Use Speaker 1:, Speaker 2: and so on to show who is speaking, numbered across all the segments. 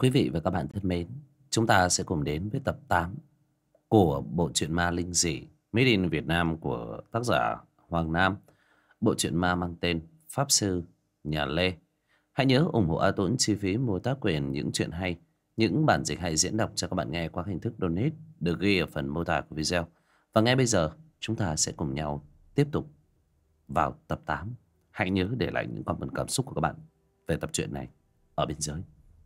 Speaker 1: Quý vị và các bạn thân mến, chúng ta sẽ cùng đến với tập 8 của bộ truyện ma linh dị Made in Việt Nam của tác giả Hoàng Nam. Bộ truyện ma mang tên Pháp Sư Nhà Lê. Hãy nhớ ủng hộ A Tuấn chi phí mua tác quyền những chuyện hay, những bản dịch hay diễn đọc cho các bạn nghe qua hình thức donate được ghi ở phần mô tả của video. Và ngay bây giờ chúng ta sẽ cùng nhau tiếp tục vào tập 8. Hãy nhớ để lại những comment cảm xúc của các bạn về tập truyện này ở bên dưới.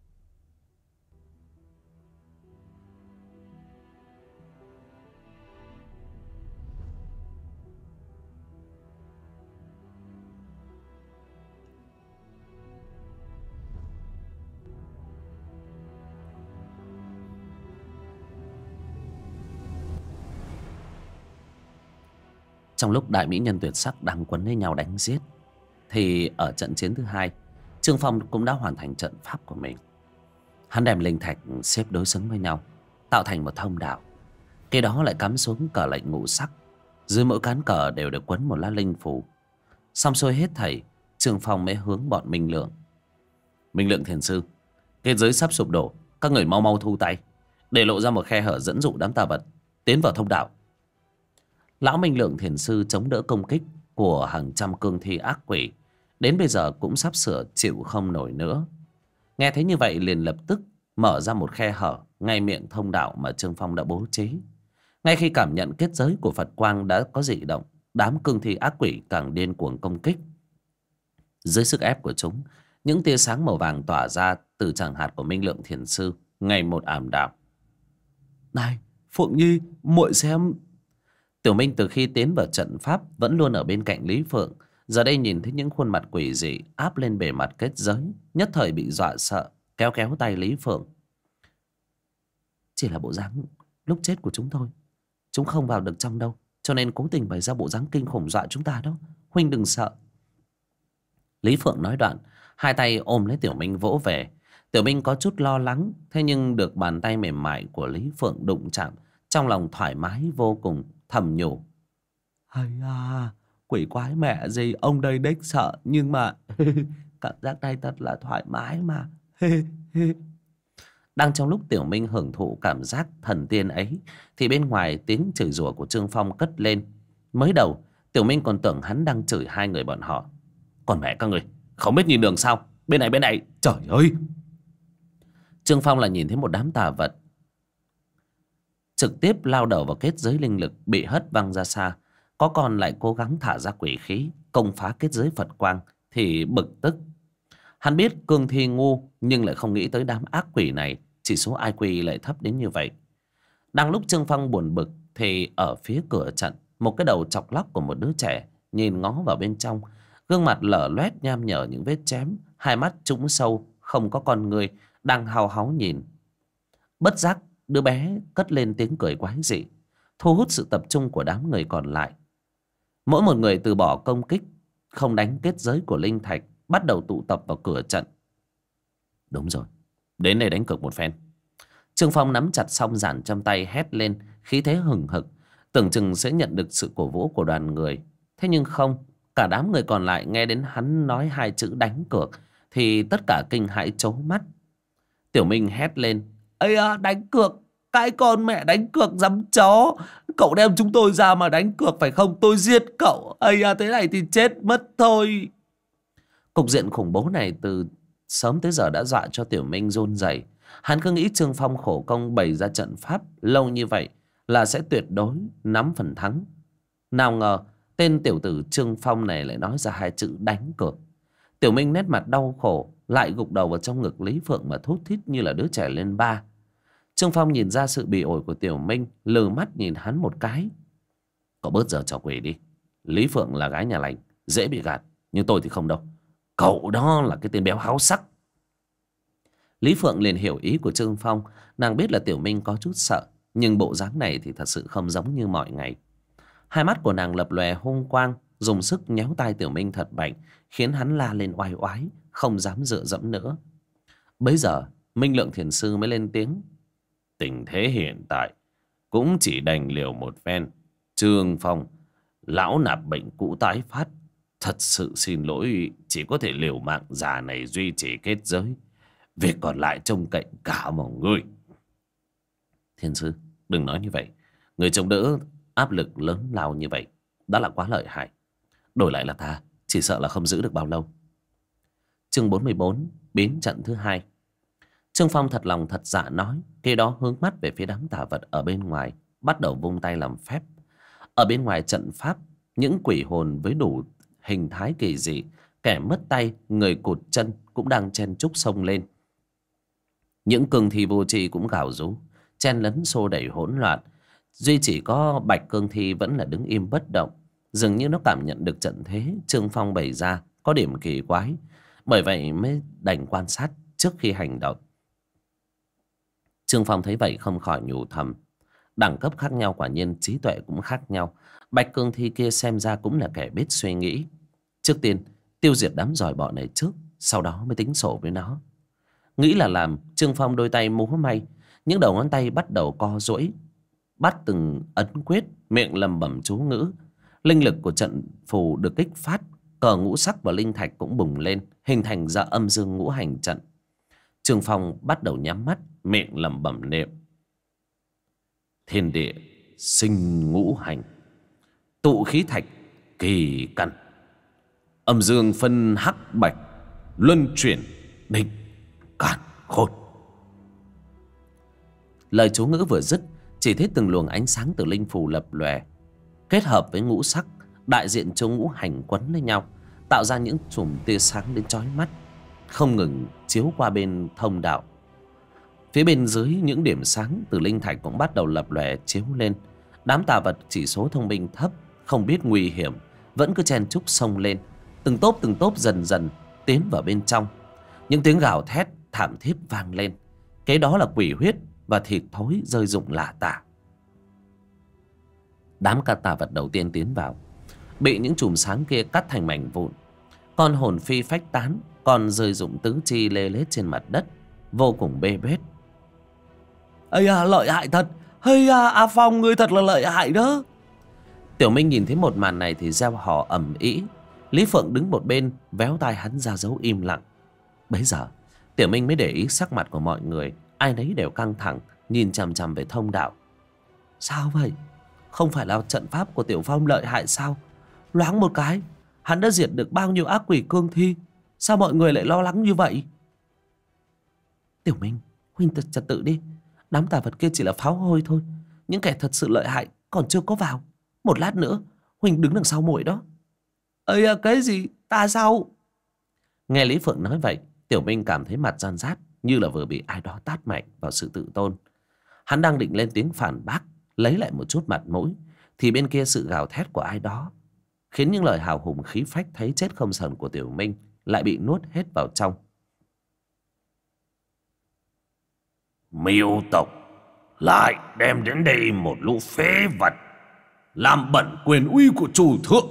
Speaker 1: Trong lúc đại mỹ nhân tuyệt sắc đang quấn lấy nhau đánh giết, thì ở trận chiến thứ hai, Trương Phong cũng đã hoàn thành trận pháp của mình. Hắn đem linh thạch xếp đối xứng với nhau, tạo thành một thông đạo. Kế đó lại cắm xuống cờ lệnh ngũ sắc. Dưới mỗi cán cờ đều được quấn một lá linh phù. Xong xuôi hết thảy, Trương Phong mới hướng bọn Minh Lượng. Minh Lượng thiền sư, kết giới sắp sụp đổ, các người mau mau thu tay, để lộ ra một khe hở dẫn dụ đám tà vật tiến vào thông đạo. Lão Minh Lượng thiền sư chống đỡ công kích của hàng trăm cương thi ác quỷ, đến bây giờ cũng sắp sửa chịu không nổi nữa. Nghe thấy như vậy liền lập tức mở ra một khe hở ngay miệng thông đạo mà Trương Phong đã bố trí. Ngay khi cảm nhận kết giới của Phật Quang đã có dị động, đám cương thi ác quỷ càng điên cuồng công kích. Dưới sức ép của chúng, những tia sáng màu vàng tỏa ra từ tràng hạt của Minh Lượng thiền sư ngày một ảm đạm. Này, Phượng Nhi, muội xem. Tiểu Minh từ khi tiến vào trận pháp vẫn luôn ở bên cạnh Lý Phượng. Giờ đây nhìn thấy những khuôn mặt quỷ dị áp lên bề mặt kết giới, nhất thời bị dọa sợ, kéo kéo tay Lý Phượng. Chỉ là bộ dáng lúc chết của chúng thôi, chúng không vào được trong đâu, cho nên cố tình bày ra bộ dáng kinh khủng dọa chúng ta đó. Huynh đừng sợ. Lý Phượng nói đoạn, hai tay ôm lấy Tiểu Minh vỗ về. Tiểu Minh có chút lo lắng, thế nhưng được bàn tay mềm mại của Lý Phượng đụng chạm, trong lòng thoải mái vô cùng, thầm nhủ. Hay à, quỷ quái mẹ gì, ông đây đếch sợ, nhưng mà cảm giác này thật là thoải mái mà. Đang trong lúc Tiểu Minh hưởng thụ cảm giác thần tiên ấy, thì bên ngoài tiếng chửi rủa của Trương Phong cất lên. Mới đầu Tiểu Minh còn tưởng hắn đang chửi hai người bọn họ. Còn mẹ các người, không biết nhìn đường sao? Bên này, trời ơi! Trương Phong là nhìn thấy một đám tà vật trực tiếp lao đầu vào kết giới linh lực, bị hất văng ra xa. Có con lại cố gắng thả ra quỷ khí công phá kết giới Phật Quang, thì bực tức. Hắn biết cương thi ngu, nhưng lại không nghĩ tới đám ác quỷ này chỉ số IQ lại thấp đến như vậy. Đang lúc Trương Phong buồn bực, thì ở phía cửa trận, một cái đầu chọc lóc của một đứa trẻ nhìn ngó vào bên trong, gương mặt lở loét nham nhở những vết chém, hai mắt trũng sâu không có con người, đang hao háo nhìn. Bất giác đứa bé cất lên tiếng cười quái dị, thu hút sự tập trung của đám người còn lại. Mỗi một người từ bỏ công kích, không đánh kết giới của linh thạch, bắt đầu tụ tập vào cửa trận. Đúng rồi, đến đây đánh cược một phen. Trương Phong nắm chặt song giản trong tay, hét lên, khí thế hừng hực, tưởng chừng sẽ nhận được sự cổ vũ của đoàn người. Thế nhưng không, cả đám người còn lại nghe đến hắn nói hai chữ đánh cược thì tất cả kinh hãi trố mắt. Tiểu Minh hét lên. Ây à, đánh cược? Cái con mẹ đánh cược dám chó. Cậu đem chúng tôi ra mà đánh cược phải không? Tôi giết cậu. Ây à, thế này thì chết mất thôi. Cục diện khủng bố này từ sớm tới giờ đã dọa cho Tiểu Minh run rẩy. Hắn cứ nghĩ Trương Phong khổ công bày ra trận pháp lâu như vậy là sẽ tuyệt đối nắm phần thắng. Nào ngờ tên tiểu tử Trương Phong này lại nói ra hai chữ đánh cược. Tiểu Minh nét mặt đau khổ, lại gục đầu vào trong ngực Lý Phượng mà thút thít như là đứa trẻ lên ba. Trương Phong nhìn ra sự bỉ ổi của Tiểu Minh, lừ mắt nhìn hắn một cái. Cậu bớt giờ trò quỷ đi. Lý Phượng là gái nhà lành, dễ bị gạt, nhưng tôi thì không đâu. Cậu đó là cái tên béo háo sắc. Lý Phượng liền hiểu ý của Trương Phong. Nàng biết là Tiểu Minh có chút sợ, nhưng bộ dáng này thì thật sự không giống như mọi ngày. Hai mắt của nàng lập lòe hung quang, dùng sức nhéo tai Tiểu Minh thật mạnh, khiến hắn la lên oai oái, không dám dựa dẫm nữa. Bấy giờ Minh Lượng thiền sư mới lên tiếng. Tình thế hiện tại cũng chỉ đành liều một phen. Trương Phong, lão nạp bệnh cũ tái phát, thật sự xin lỗi, chỉ có thể liều mạng già này duy trì kết giới. Việc còn lại trông cậy cả vào ngươi. Thiên sư, đừng nói như vậy. Người chống đỡ áp lực lớn lao như vậy đã là quá lợi hại. Đổi lại là ta, chỉ sợ là không giữ được bao lâu. Chương 44, biến trận thứ hai. Trương Phong thật lòng thật dạ nói, khi đó hướng mắt về phía đám tà vật ở bên ngoài, bắt đầu vung tay làm phép. Ở bên ngoài trận pháp, những quỷ hồn với đủ hình thái kỳ dị, kẻ mất tay, người cụt chân cũng đang chen chúc xông lên. Những cương thi vô tri cũng gào rú, chen lấn xô đẩy hỗn loạn. Duy chỉ có Bạch Cương Thi vẫn là đứng im bất động. Dường như nó cảm nhận được trận thế Trương Phong bày ra có điểm kỳ quái, bởi vậy mới đành quan sát trước khi hành động. Trương Phong thấy vậy không khỏi nhủ thầm, đẳng cấp khác nhau quả nhiên trí tuệ cũng khác nhau. Bạch Cương Thi kia xem ra cũng là kẻ biết suy nghĩ. Trước tiên tiêu diệt đám giỏi bọ này trước, sau đó mới tính sổ với nó. Nghĩ là làm, Trương Phong đôi tay múa may, những đầu ngón tay bắt đầu co duỗi, bắt từng ấn quyết, miệng lẩm bẩm chú ngữ. Linh lực của trận phù được kích phát, cờ ngũ sắc và linh thạch cũng bùng lên, hình thành ra âm dương ngũ hành trận. Trương Phong bắt đầu nhắm mắt, miệng lẩm bẩm niệm: thiên địa sinh ngũ hành, tụ khí thạch kỳ căn, âm dương phân hắc bạch, luân chuyển định càn khôn. Lời chú ngữ vừa dứt, chỉ thấy từng luồng ánh sáng từ linh phù lập lòe, kết hợp với ngũ sắc đại diện cho ngũ hành quấn lên nhau, tạo ra những chùm tia sáng đến chói mắt, không ngừng chiếu qua bên thông đạo. Phía bên dưới, những điểm sáng từ linh thạch cũng bắt đầu lập lòe chiếu lên. Đám tà vật chỉ số thông minh thấp, không biết nguy hiểm, vẫn cứ chen chúc xông lên, từng tốp dần dần tiến vào bên trong. Những tiếng gào thét thảm thiết vang lên, cái đó là quỷ huyết và thịt thối rơi rụng lả tả. Đám tà vật đầu tiên tiến vào bị những chùm sáng kia cắt thành mảnh vụn, con hồn phi phách tán, còn rơi rụng tứ chi lê lết trên mặt đất, vô cùng bê bết. Ây à, lợi hại thật. Ây à, A Phong ngươi thật là lợi hại đó. Tiểu Minh nhìn thấy một màn này thì reo hò ầm ĩ. Lý Phượng đứng một bên véo tai hắn ra dấu im lặng. Bấy giờ Tiểu Minh mới để ý sắc mặt của mọi người, ai nấy đều căng thẳng, nhìn chằm chằm về thông đạo. Sao vậy? Không phải là trận pháp của Tiểu Phong lợi hại sao? Loáng một cái hắn đã diệt được bao nhiêu ác quỷ cương thi, sao mọi người lại lo lắng như vậy? Tiểu Minh, huynh trật tự đi. Đám tà vật kia chỉ là pháo hôi thôi. Những kẻ thật sự lợi hại còn chưa có vào. Một lát nữa huynh đứng đằng sau muội đó. Ây à, cái gì? Ta sao? Nghe Lý Phượng nói vậy, Tiểu Minh cảm thấy mặt gian rát, như là vừa bị ai đó tát mạnh vào sự tự tôn. Hắn đang định lên tiếng phản bác, lấy lại một chút mặt mũi, thì bên kia sự gào thét của ai đó khiến những lời hào hùng khí phách thấy chết không sờn của Tiểu Minh lại bị nuốt hết vào trong. Miêu tộc lại đem đến đây một lũ phế vật, làm bẩn quyền uy của chủ thượng.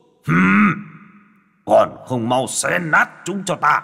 Speaker 1: Còn không mau xé nát chúng cho ta.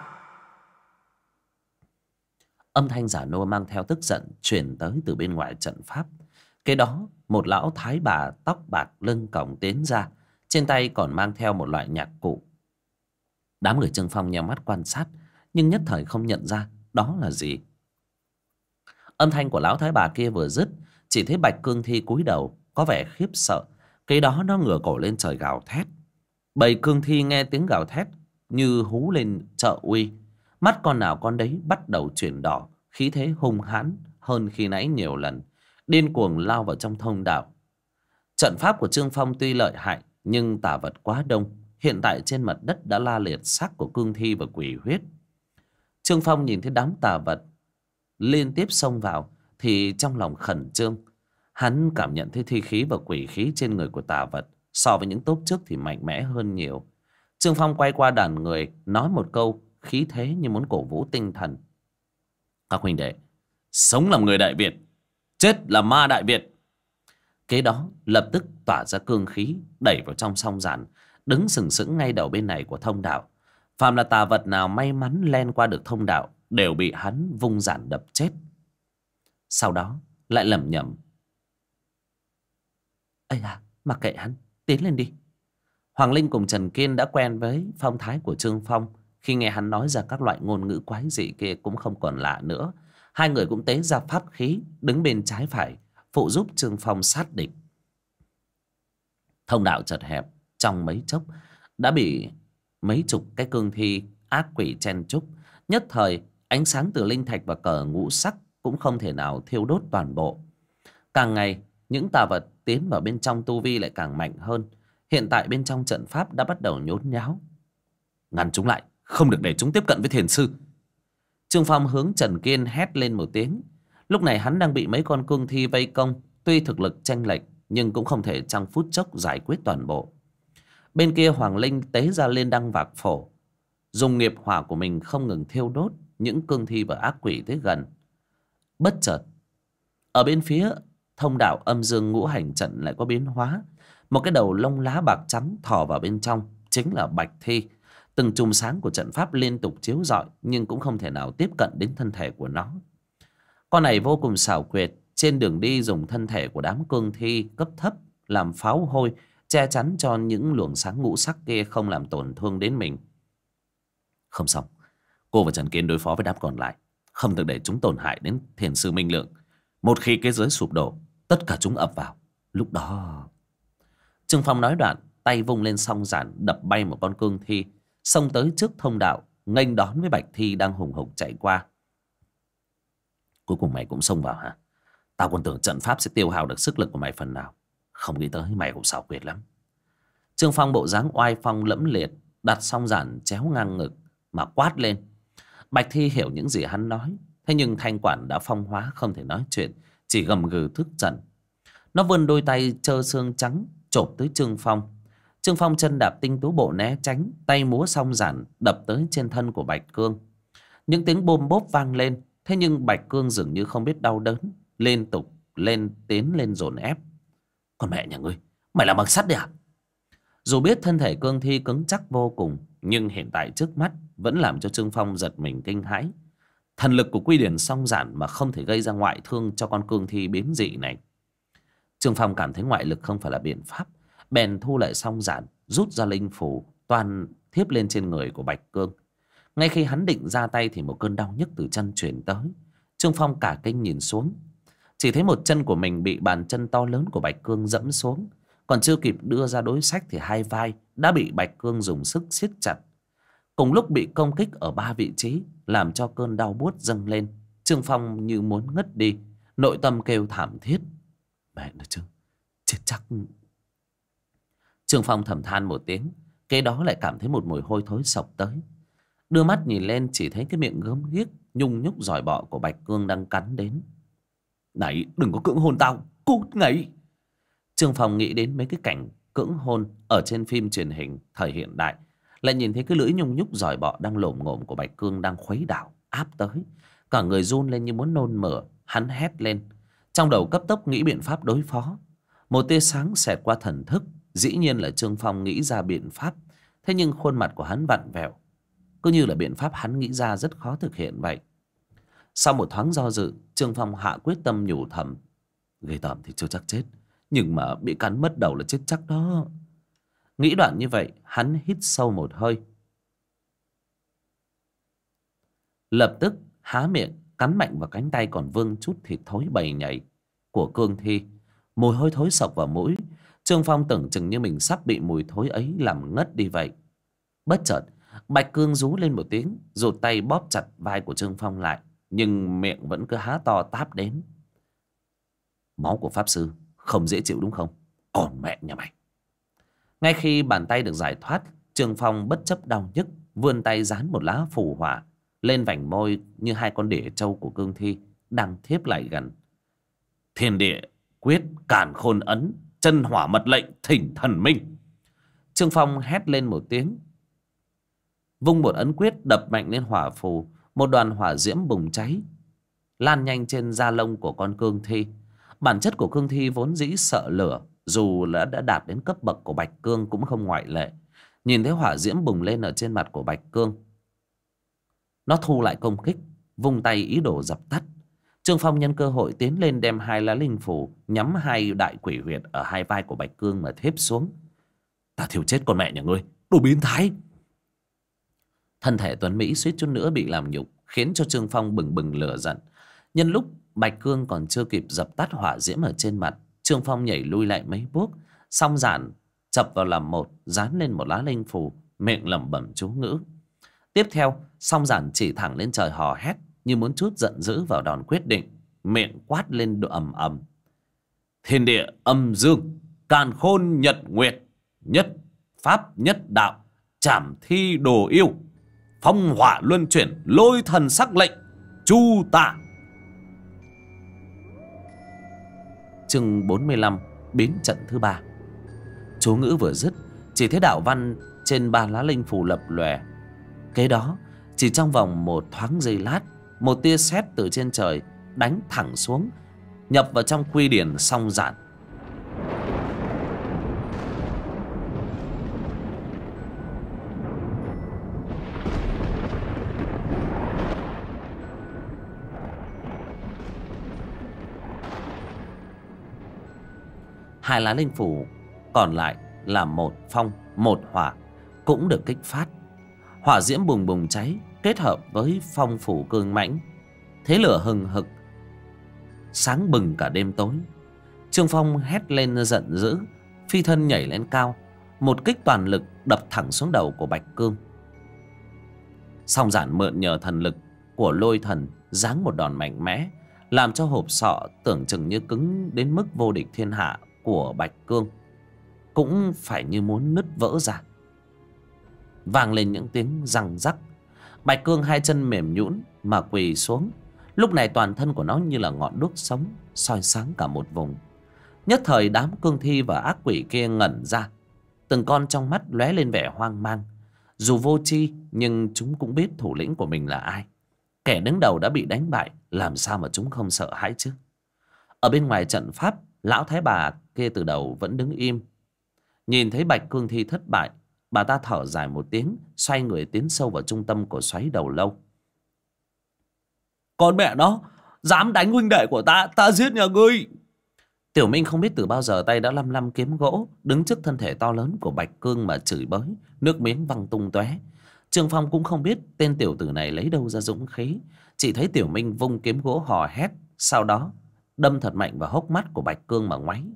Speaker 1: Âm thanh giả nua mang theo tức giận truyền tới từ bên ngoài trận pháp. Kế đó một lão thái bà tóc bạc lưng còng tiến ra, trên tay còn mang theo một loại nhạc cụ. Đám người Trương Phong nheo mắt quan sát, nhưng nhất thời không nhận ra đó là gì. Âm thanh của lão thái bà kia vừa dứt, chỉ thấy Bạch Cương Thi cúi đầu, có vẻ khiếp sợ. Cái đó nó ngửa cổ lên trời gào thét. Bầy cương thi nghe tiếng gào thét như hú lên trợ uy, mắt con nào con đấy bắt đầu chuyển đỏ, khí thế hung hãn hơn khi nãy nhiều lần, điên cuồng lao vào trong thông đạo. Trận pháp của Trương Phong tuy lợi hại, nhưng tà vật quá đông. Hiện tại trên mặt đất đã la liệt xác của cương thi và quỷ huyết. Trương Phong nhìn thấy đám tà vật liên tiếp xông vào thì trong lòng khẩn trương. Hắn cảm nhận thấy thi khí và quỷ khí trên người của tà vật so với những tốp trước thì mạnh mẽ hơn nhiều. Trương Phong quay qua đàn người, nói một câu khí thế như muốn cổ vũ tinh thần. Các huynh đệ, sống làm người Đại Việt, chết là ma Đại Việt. Kế đó lập tức tỏa ra cương khí, đẩy vào trong song giản, đứng sừng sững ngay đầu bên này của thông đạo. Phàm là tà vật nào may mắn len qua được thông đạo đều bị hắn vung giản đập chết. Sau đó lại lẩm nhẩm: ây à, mặc kệ hắn, tiến lên đi. Hoàng Linh cùng Trần Kiên đã quen với phong thái của Trương Phong, Khi nghe hắn nói ra các loại ngôn ngữ quái dị kia cũng không còn lạ nữa. Hai người cũng tế ra pháp khí, đứng bên trái phải, phụ giúp Trương Phong sát địch. Thông đạo chật hẹp, trong mấy chốc đã bị mấy chục cái cương thi ác quỷ chen chúc. Nhất thời, ánh sáng từ linh thạch và cờ ngũ sắc cũng không thể nào thiêu đốt toàn bộ. Càng ngày, những tà vật tiến vào bên trong tu vi lại càng mạnh hơn. Hiện tại bên trong trận pháp đã bắt đầu nhốn nháo. Ngăn chúng lại, không được để chúng tiếp cận với thiền sư. Trương Phong hướng Trần Kiên hét lên một tiếng. Lúc này hắn đang bị mấy con cương thi vây công. Tuy thực lực chênh lệch nhưng cũng không thể trong phút chốc giải quyết toàn bộ. Bên kia Hoàng Linh tế ra lên đăng vạc phổ, dùng nghiệp hỏa của mình không ngừng thiêu đốt những cương thi và ác quỷ tới gần. Bất chợt, ở bên phía thông đạo âm dương ngũ hành trận lại có biến hóa. Một cái đầu lông lá bạc trắng thò vào bên trong, chính là Bạch Thi. Từng chùm sáng của trận pháp liên tục chiếu rọi nhưng cũng không thể nào tiếp cận đến thân thể của nó. Con này vô cùng xảo quyệt, trên đường đi dùng thân thể của đám cương thi cấp thấp làm pháo hôi, che chắn cho những luồng sáng ngũ sắc kia không làm tổn thương đến mình. Không xong, cô và Trần Kiên đối phó với đám còn lại, không được để chúng tổn hại đến thiền sư Minh Lượng. Một khi cái giới sụp đổ, tất cả chúng ập vào. Lúc đó... Trương Phong nói đoạn, tay vung lên song giản đập bay một con cương thi, xông tới trước thông đạo, nghênh đón với Bạch Thi đang hùng hục chạy qua. Cuối cùng mày cũng xông vào hả? Tao còn tưởng trận pháp sẽ tiêu hao được sức lực của mày phần nào. Không nghĩ tới mày cũng xảo quyệt lắm. Trương Phong bộ dáng oai phong lẫm liệt, đặt song giản chéo ngang ngực mà quát lên. Bạch Thi hiểu những gì hắn nói, thế nhưng thanh quản đã phong hóa không thể nói chuyện, chỉ gầm gừ thức giận. Nó vươn đôi tay trơ xương trắng chộp tới Trương Phong. Trương Phong chân đạp tinh tú bộ né tránh, tay múa song giản đập tới trên thân của Bạch Cương. Những tiếng bôm bốp vang lên, thế nhưng Bạch Cương dường như không biết đau đớn, liên tục tiến lên dồn ép. Con mẹ nhà ngươi, mày làm bằng sắt đấy à? Dù biết thân thể cương thi cứng chắc vô cùng, nhưng hiện tại trước mắt vẫn làm cho Trương Phong giật mình kinh hãi. Thần lực của Quy Điển song giản mà không thể gây ra ngoại thương cho con cương thi biến dị này. Trương Phong cảm thấy ngoại lực không phải là biện pháp, bèn thu lại song giản, rút ra linh phù toàn thiếp lên trên người của Bạch Cương. Ngay khi hắn định ra tay thì một cơn đau nhức từ chân truyền tới. Trương Phong cả kinh nhìn xuống, chỉ thấy một chân của mình bị bàn chân to lớn của Bạch Cương dẫm xuống. Còn chưa kịp đưa ra đối sách thì hai vai đã bị Bạch Cương dùng sức siết chặt. Cùng lúc bị công kích ở ba vị trí, làm cho cơn đau buốt dâng lên. Trương Phong như muốn ngất đi, nội tâm kêu thảm thiết. Mẹ nó chứ, chết chắc. Trương Phong thầm than một tiếng, kế đó lại cảm thấy một mùi hôi thối xộc tới. Đưa mắt nhìn lên chỉ thấy cái miệng gớm ghiếc nhung nhúc giỏi bọ của Bạch Cương đang cắn đến. Này, đừng có cưỡng hôn tao, cút ngay. Trương Phong nghĩ đến mấy cái cảnh cưỡng hôn ở trên phim truyền hình thời hiện đại, lại nhìn thấy cái lưỡi nhung nhúc giỏi bọ đang lồm ngồm của Bạch Cương đang khuấy đảo áp tới. Cả người run lên như muốn nôn mửa. Hắn hét lên, trong đầu cấp tốc nghĩ biện pháp đối phó. Một tia sáng xẹt qua thần thức, dĩ nhiên là Trương Phong nghĩ ra biện pháp. Thế nhưng khuôn mặt của hắn vặn vẹo, cứ như là biện pháp hắn nghĩ ra rất khó thực hiện vậy. Sau một thoáng do dự, Trương Phong hạ quyết tâm nhủ thầm. Ghê tởm thì chưa chắc chết, nhưng mà bị cắn mất đầu là chết chắc đó. Nghĩ đoạn như vậy, hắn hít sâu một hơi, lập tức há miệng cắn mạnh vào cánh tay còn vương chút thịt thối bầy nhảy của cương thi. Mùi hôi thối sộc vào mũi. Trương Phong tưởng chừng như mình sắp bị mùi thối ấy làm ngất đi vậy. Bất chợt Bạch Cương rú lên một tiếng, rồi tay bóp chặt vai của Trương Phong lại, nhưng miệng vẫn cứ há to táp đến. Máu của pháp sư không dễ chịu đúng không? Còn mẹ nhà mày. Ngay khi bàn tay được giải thoát, Trương Phong bất chấp đau nhức vươn tay dán một lá phù hỏa lên vành môi như hai con đỉa trâu của cương thi đang thiếp lại gần. Thiên địa quyết càn khôn ấn, chân hỏa mật lệnh thỉnh thần minh. Trương Phong hét lên một tiếng, vung một ấn quyết đập mạnh lên hỏa phù. Một đoàn hỏa diễm bùng cháy, lan nhanh trên da lông của con cương thi. Bản chất của cương thi vốn dĩ sợ lửa, dù đã đạt đến cấp bậc của Bạch Cương cũng không ngoại lệ. Nhìn thấy hỏa diễm bùng lên ở trên mặt của Bạch Cương, nó thu lại công kích, vung tay ý đồ dập tắt. Trương Phong nhân cơ hội tiến lên đem hai lá linh phù nhắm hai đại quỷ huyệt ở hai vai của Bạch Cương mà thếp xuống. Ta thiêu chết con mẹ nhà ngươi, đồ biến thái. Thân thể Tuấn Mỹ suýt chút nữa bị làm nhục, khiến cho Trương Phong bừng bừng lửa giận. Nhân lúc Bạch Cương còn chưa kịp dập tắt hỏa diễm ở trên mặt, Trương Phong nhảy lui lại mấy bước, song giản chập vào làm một, dán lên một lá linh phù, miệng lẩm bẩm chú ngữ. Tiếp theo, song giản chỉ thẳng lên trời hò hét như muốn trút giận dữ vào đòn quyết định, miệng quát lên ầm ầm: thiên địa âm dương, càn khôn nhật nguyệt, nhất pháp nhất đạo, trảm thi đồ yêu, phong hỏa luân chuyển, lôi thần sắc lệnh, chu tạ. Chương 45: biến trận thứ ba. Chú ngữ vừa dứt, chỉ thấy đạo văn trên ba lá linh phù lập lòe. Kế đó, chỉ trong vòng một thoáng giây lát, một tia sét từ trên trời đánh thẳng xuống, nhập vào trong quy điển song giản. Hai lá linh phủ còn lại là một phong một hỏa cũng được kích phát. Hỏa diễm bùng bùng cháy kết hợp với phong phủ cương mãnh, thế lửa hừng hực sáng bừng cả đêm tối. Trương Phong hét lên giận dữ, phi thân nhảy lên cao, một kích toàn lực đập thẳng xuống đầu của Bạch Cương. Song giản mượn nhờ thần lực của lôi thần giáng một đòn mạnh mẽ, làm cho hộp sọ tưởng chừng như cứng đến mức vô địch thiên hạ của Bạch Cương cũng phải như muốn nứt vỡ ra. Vang lên những tiếng răng rắc. Bạch Cương hai chân mềm nhũn mà quỳ xuống. Lúc này toàn thân của nó như là ngọn đuốc sống soi sáng cả một vùng. Nhất thời đám cương thi và ác quỷ kia ngẩn ra, từng con trong mắt lóe lên vẻ hoang mang. Dù vô tri nhưng chúng cũng biết thủ lĩnh của mình là ai. Kẻ đứng đầu đã bị đánh bại, làm sao mà chúng không sợ hãi chứ. Ở bên ngoài trận pháp, lão thái bà kia từ đầu vẫn đứng im. Nhìn thấy Bạch Cương thi thất bại, bà ta thở dài một tiếng, xoay người tiến sâu vào trung tâm của xoáy đầu lâu. Con mẹ nó, dám đánh huynh đệ của ta, ta giết nhà ngươi. Tiểu Minh không biết từ bao giờ tay đã lăm lăm kiếm gỗ, đứng trước thân thể to lớn của Bạch Cương mà chửi bới, nước miếng văng tung tóe. Trương Phong cũng không biết tên tiểu tử này lấy đâu ra dũng khí, chỉ thấy Tiểu Minh vung kiếm gỗ hò hét, sau đó đâm thật mạnh vào hốc mắt của Bạch Cương mà ngoáy.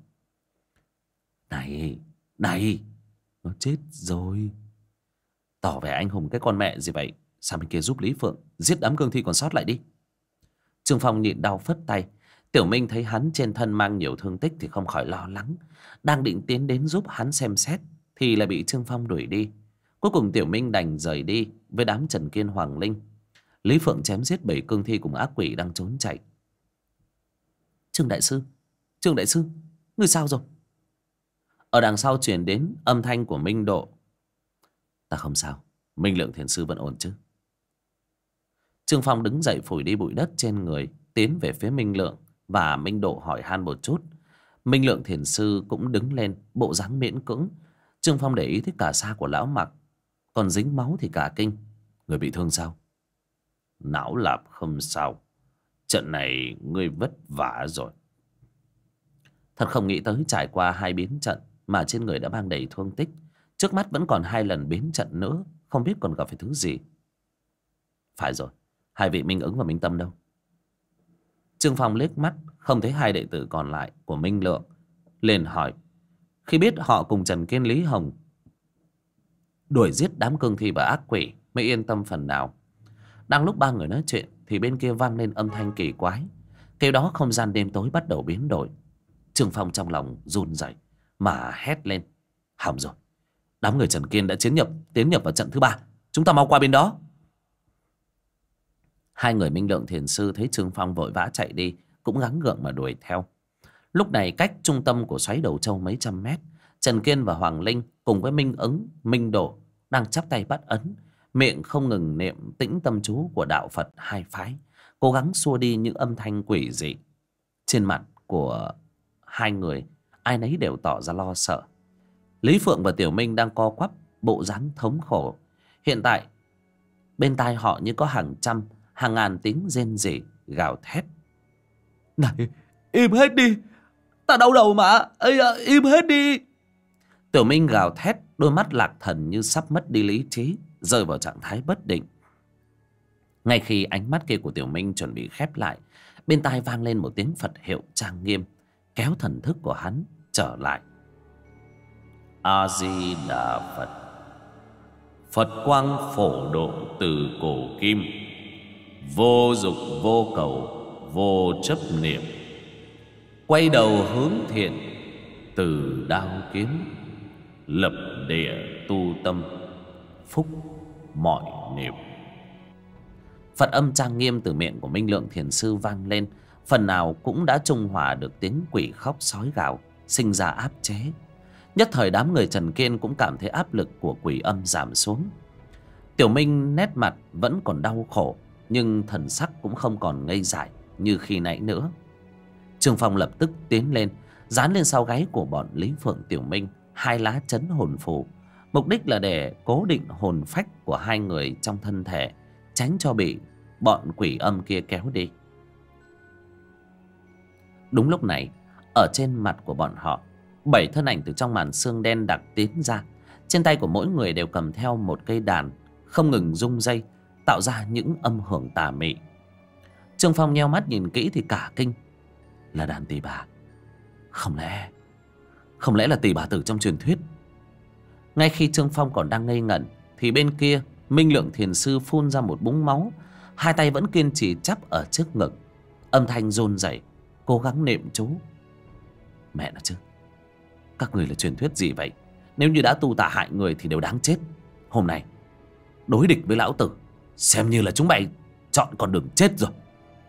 Speaker 1: Này, này, nó chết rồi. Tỏ vẻ anh hùng cái con mẹ gì vậy? Sang bên kia giúp Lý Phượng giết đám cương thi còn sót lại đi. Trương Phong nhịn đau phất tay. Tiểu Minh thấy hắn trên thân mang nhiều thương tích thì không khỏi lo lắng, đang định tiến đến giúp hắn xem xét thì lại bị Trương Phong đuổi đi. Cuối cùng Tiểu Minh đành rời đi với đám Trần Kiên, Hoàng Linh. Lý Phượng chém giết 7 cương thi cùng ác quỷ đang trốn chạy. Trương đại sư, Trương đại sư, ngươi sao rồi? Ở đằng sau truyền đến âm thanh của Minh Độ. Ta không sao, Minh Lượng thiền sư vẫn ổn chứ? Trương Phong đứng dậy phủi đi bụi đất trên người, tiến về phía Minh Lượng và Minh Độ hỏi han một chút. Minh Lượng thiền sư cũng đứng lên, bộ dáng miễn cưỡng. Trương Phong để ý thấy cả sa của lão mặc còn dính máu thì cả kinh. Người bị thương sao? Não lạp không sao, trận này ngươi vất vả rồi. Thật không nghĩ tới trải qua 2 biến trận mà trên người đã mang đầy thương tích, trước mắt vẫn còn 2 lần biến trận nữa, không biết còn gặp phải thứ gì. Phải rồi, 2 vị Minh Ứng và Minh Tâm đâu? Trương Phong liếc mắt không thấy 2 đệ tử còn lại của Minh Lượng, liền hỏi. Khi biết họ cùng Trần Kiên, Lý Hồng đuổi giết đám cương thi và ác quỷ mới yên tâm phần nào. Đang lúc 3 người nói chuyện thì bên kia vang lên âm thanh kỳ quái. Kế đó không gian đêm tối bắt đầu biến đổi. Trương Phong trong lòng run rẩy mà hét lên. Hỏng rồi, đám người Trần Kiên đã tiến nhập vào trận thứ 3. Chúng ta mau qua bên đó. 2 người Minh Lượng thiền sư thấy Trương Phong vội vã chạy đi cũng gắng gượng mà đuổi theo. Lúc này cách trung tâm của xoáy đầu châu mấy trăm mét, Trần Kiên và Hoàng Linh cùng với Minh Ứng, Minh Độ đang chắp tay bắt ấn, miệng không ngừng niệm tĩnh tâm chú của đạo Phật 2 phái, cố gắng xua đi những âm thanh quỷ dị. Trên mặt của 2 người ai nấy đều tỏ ra lo sợ. Lý Phượng và Tiểu Minh đang co quắp, bộ dáng thống khổ. Hiện tại bên tai họ như có hàng trăm, hàng ngàn tiếng rên rỉ, gào thét. Này, im hết đi, ta đau đầu mà. Ây im hết đi. Tiểu Minh gào thét, đôi mắt lạc thần như sắp mất đi lý trí, rơi vào trạng thái bất định. Ngay khi ánh mắt kia của Tiểu Minh chuẩn bị khép lại, bên tai vang lên một tiếng Phật hiệu trang nghiêm, kéo thần thức của hắn trở lại. A Di Đà Phật. Phật quang phổ độ từ cổ kim, vô dục vô cầu vô chấp niệm, quay đầu hướng thiện từ đao kiếm, lập địa tu tâm, phúc mọi niệm. Phật âm trang nghiêm từ miệng của Minh Lượng Thiền Sư vang lên, phần nào cũng đã trung hòa được tiếng quỷ khóc sói gào sinh ra áp chế. Nhất thời đám người Trần Kiên cũng cảm thấy áp lực của quỷ âm giảm xuống. Tiểu Minh nét mặt vẫn còn đau khổ, nhưng thần sắc cũng không còn ngây dại như khi nãy nữa. Trương Phong lập tức tiến lên, dán lên sau gáy của bọn Lý Phượng Tiểu Minh 2 lá chấn hồn phù, mục đích là để cố định hồn phách của 2 người trong thân thể, tránh cho bị bọn quỷ âm kia kéo đi. Đúng lúc này, ở trên mặt của bọn họ, 7 thân ảnh từ trong màn xương đen đặc tiến ra. Trên tay của mỗi người đều cầm theo một cây đàn, không ngừng rung dây, tạo ra những âm hưởng tà mị. Trương Phong nheo mắt nhìn kỹ thì cả kinh. Là đàn tỳ bà. Không lẽ là tỳ bà tử trong truyền thuyết? Ngay khi Trương Phong còn đang ngây ngẩn thì bên kia Minh Lượng Thiền Sư phun ra một búng máu, 2 tay vẫn kiên trì chắp ở trước ngực, âm thanh run rẩy, cố gắng niệm chú. Mẹ nó chứ, các người là truyền thuyết gì vậy? Nếu như đã tu tà hại người thì đều đáng chết. Hôm nay đối địch với lão tử, xem như là chúng mày chọn con đường chết rồi.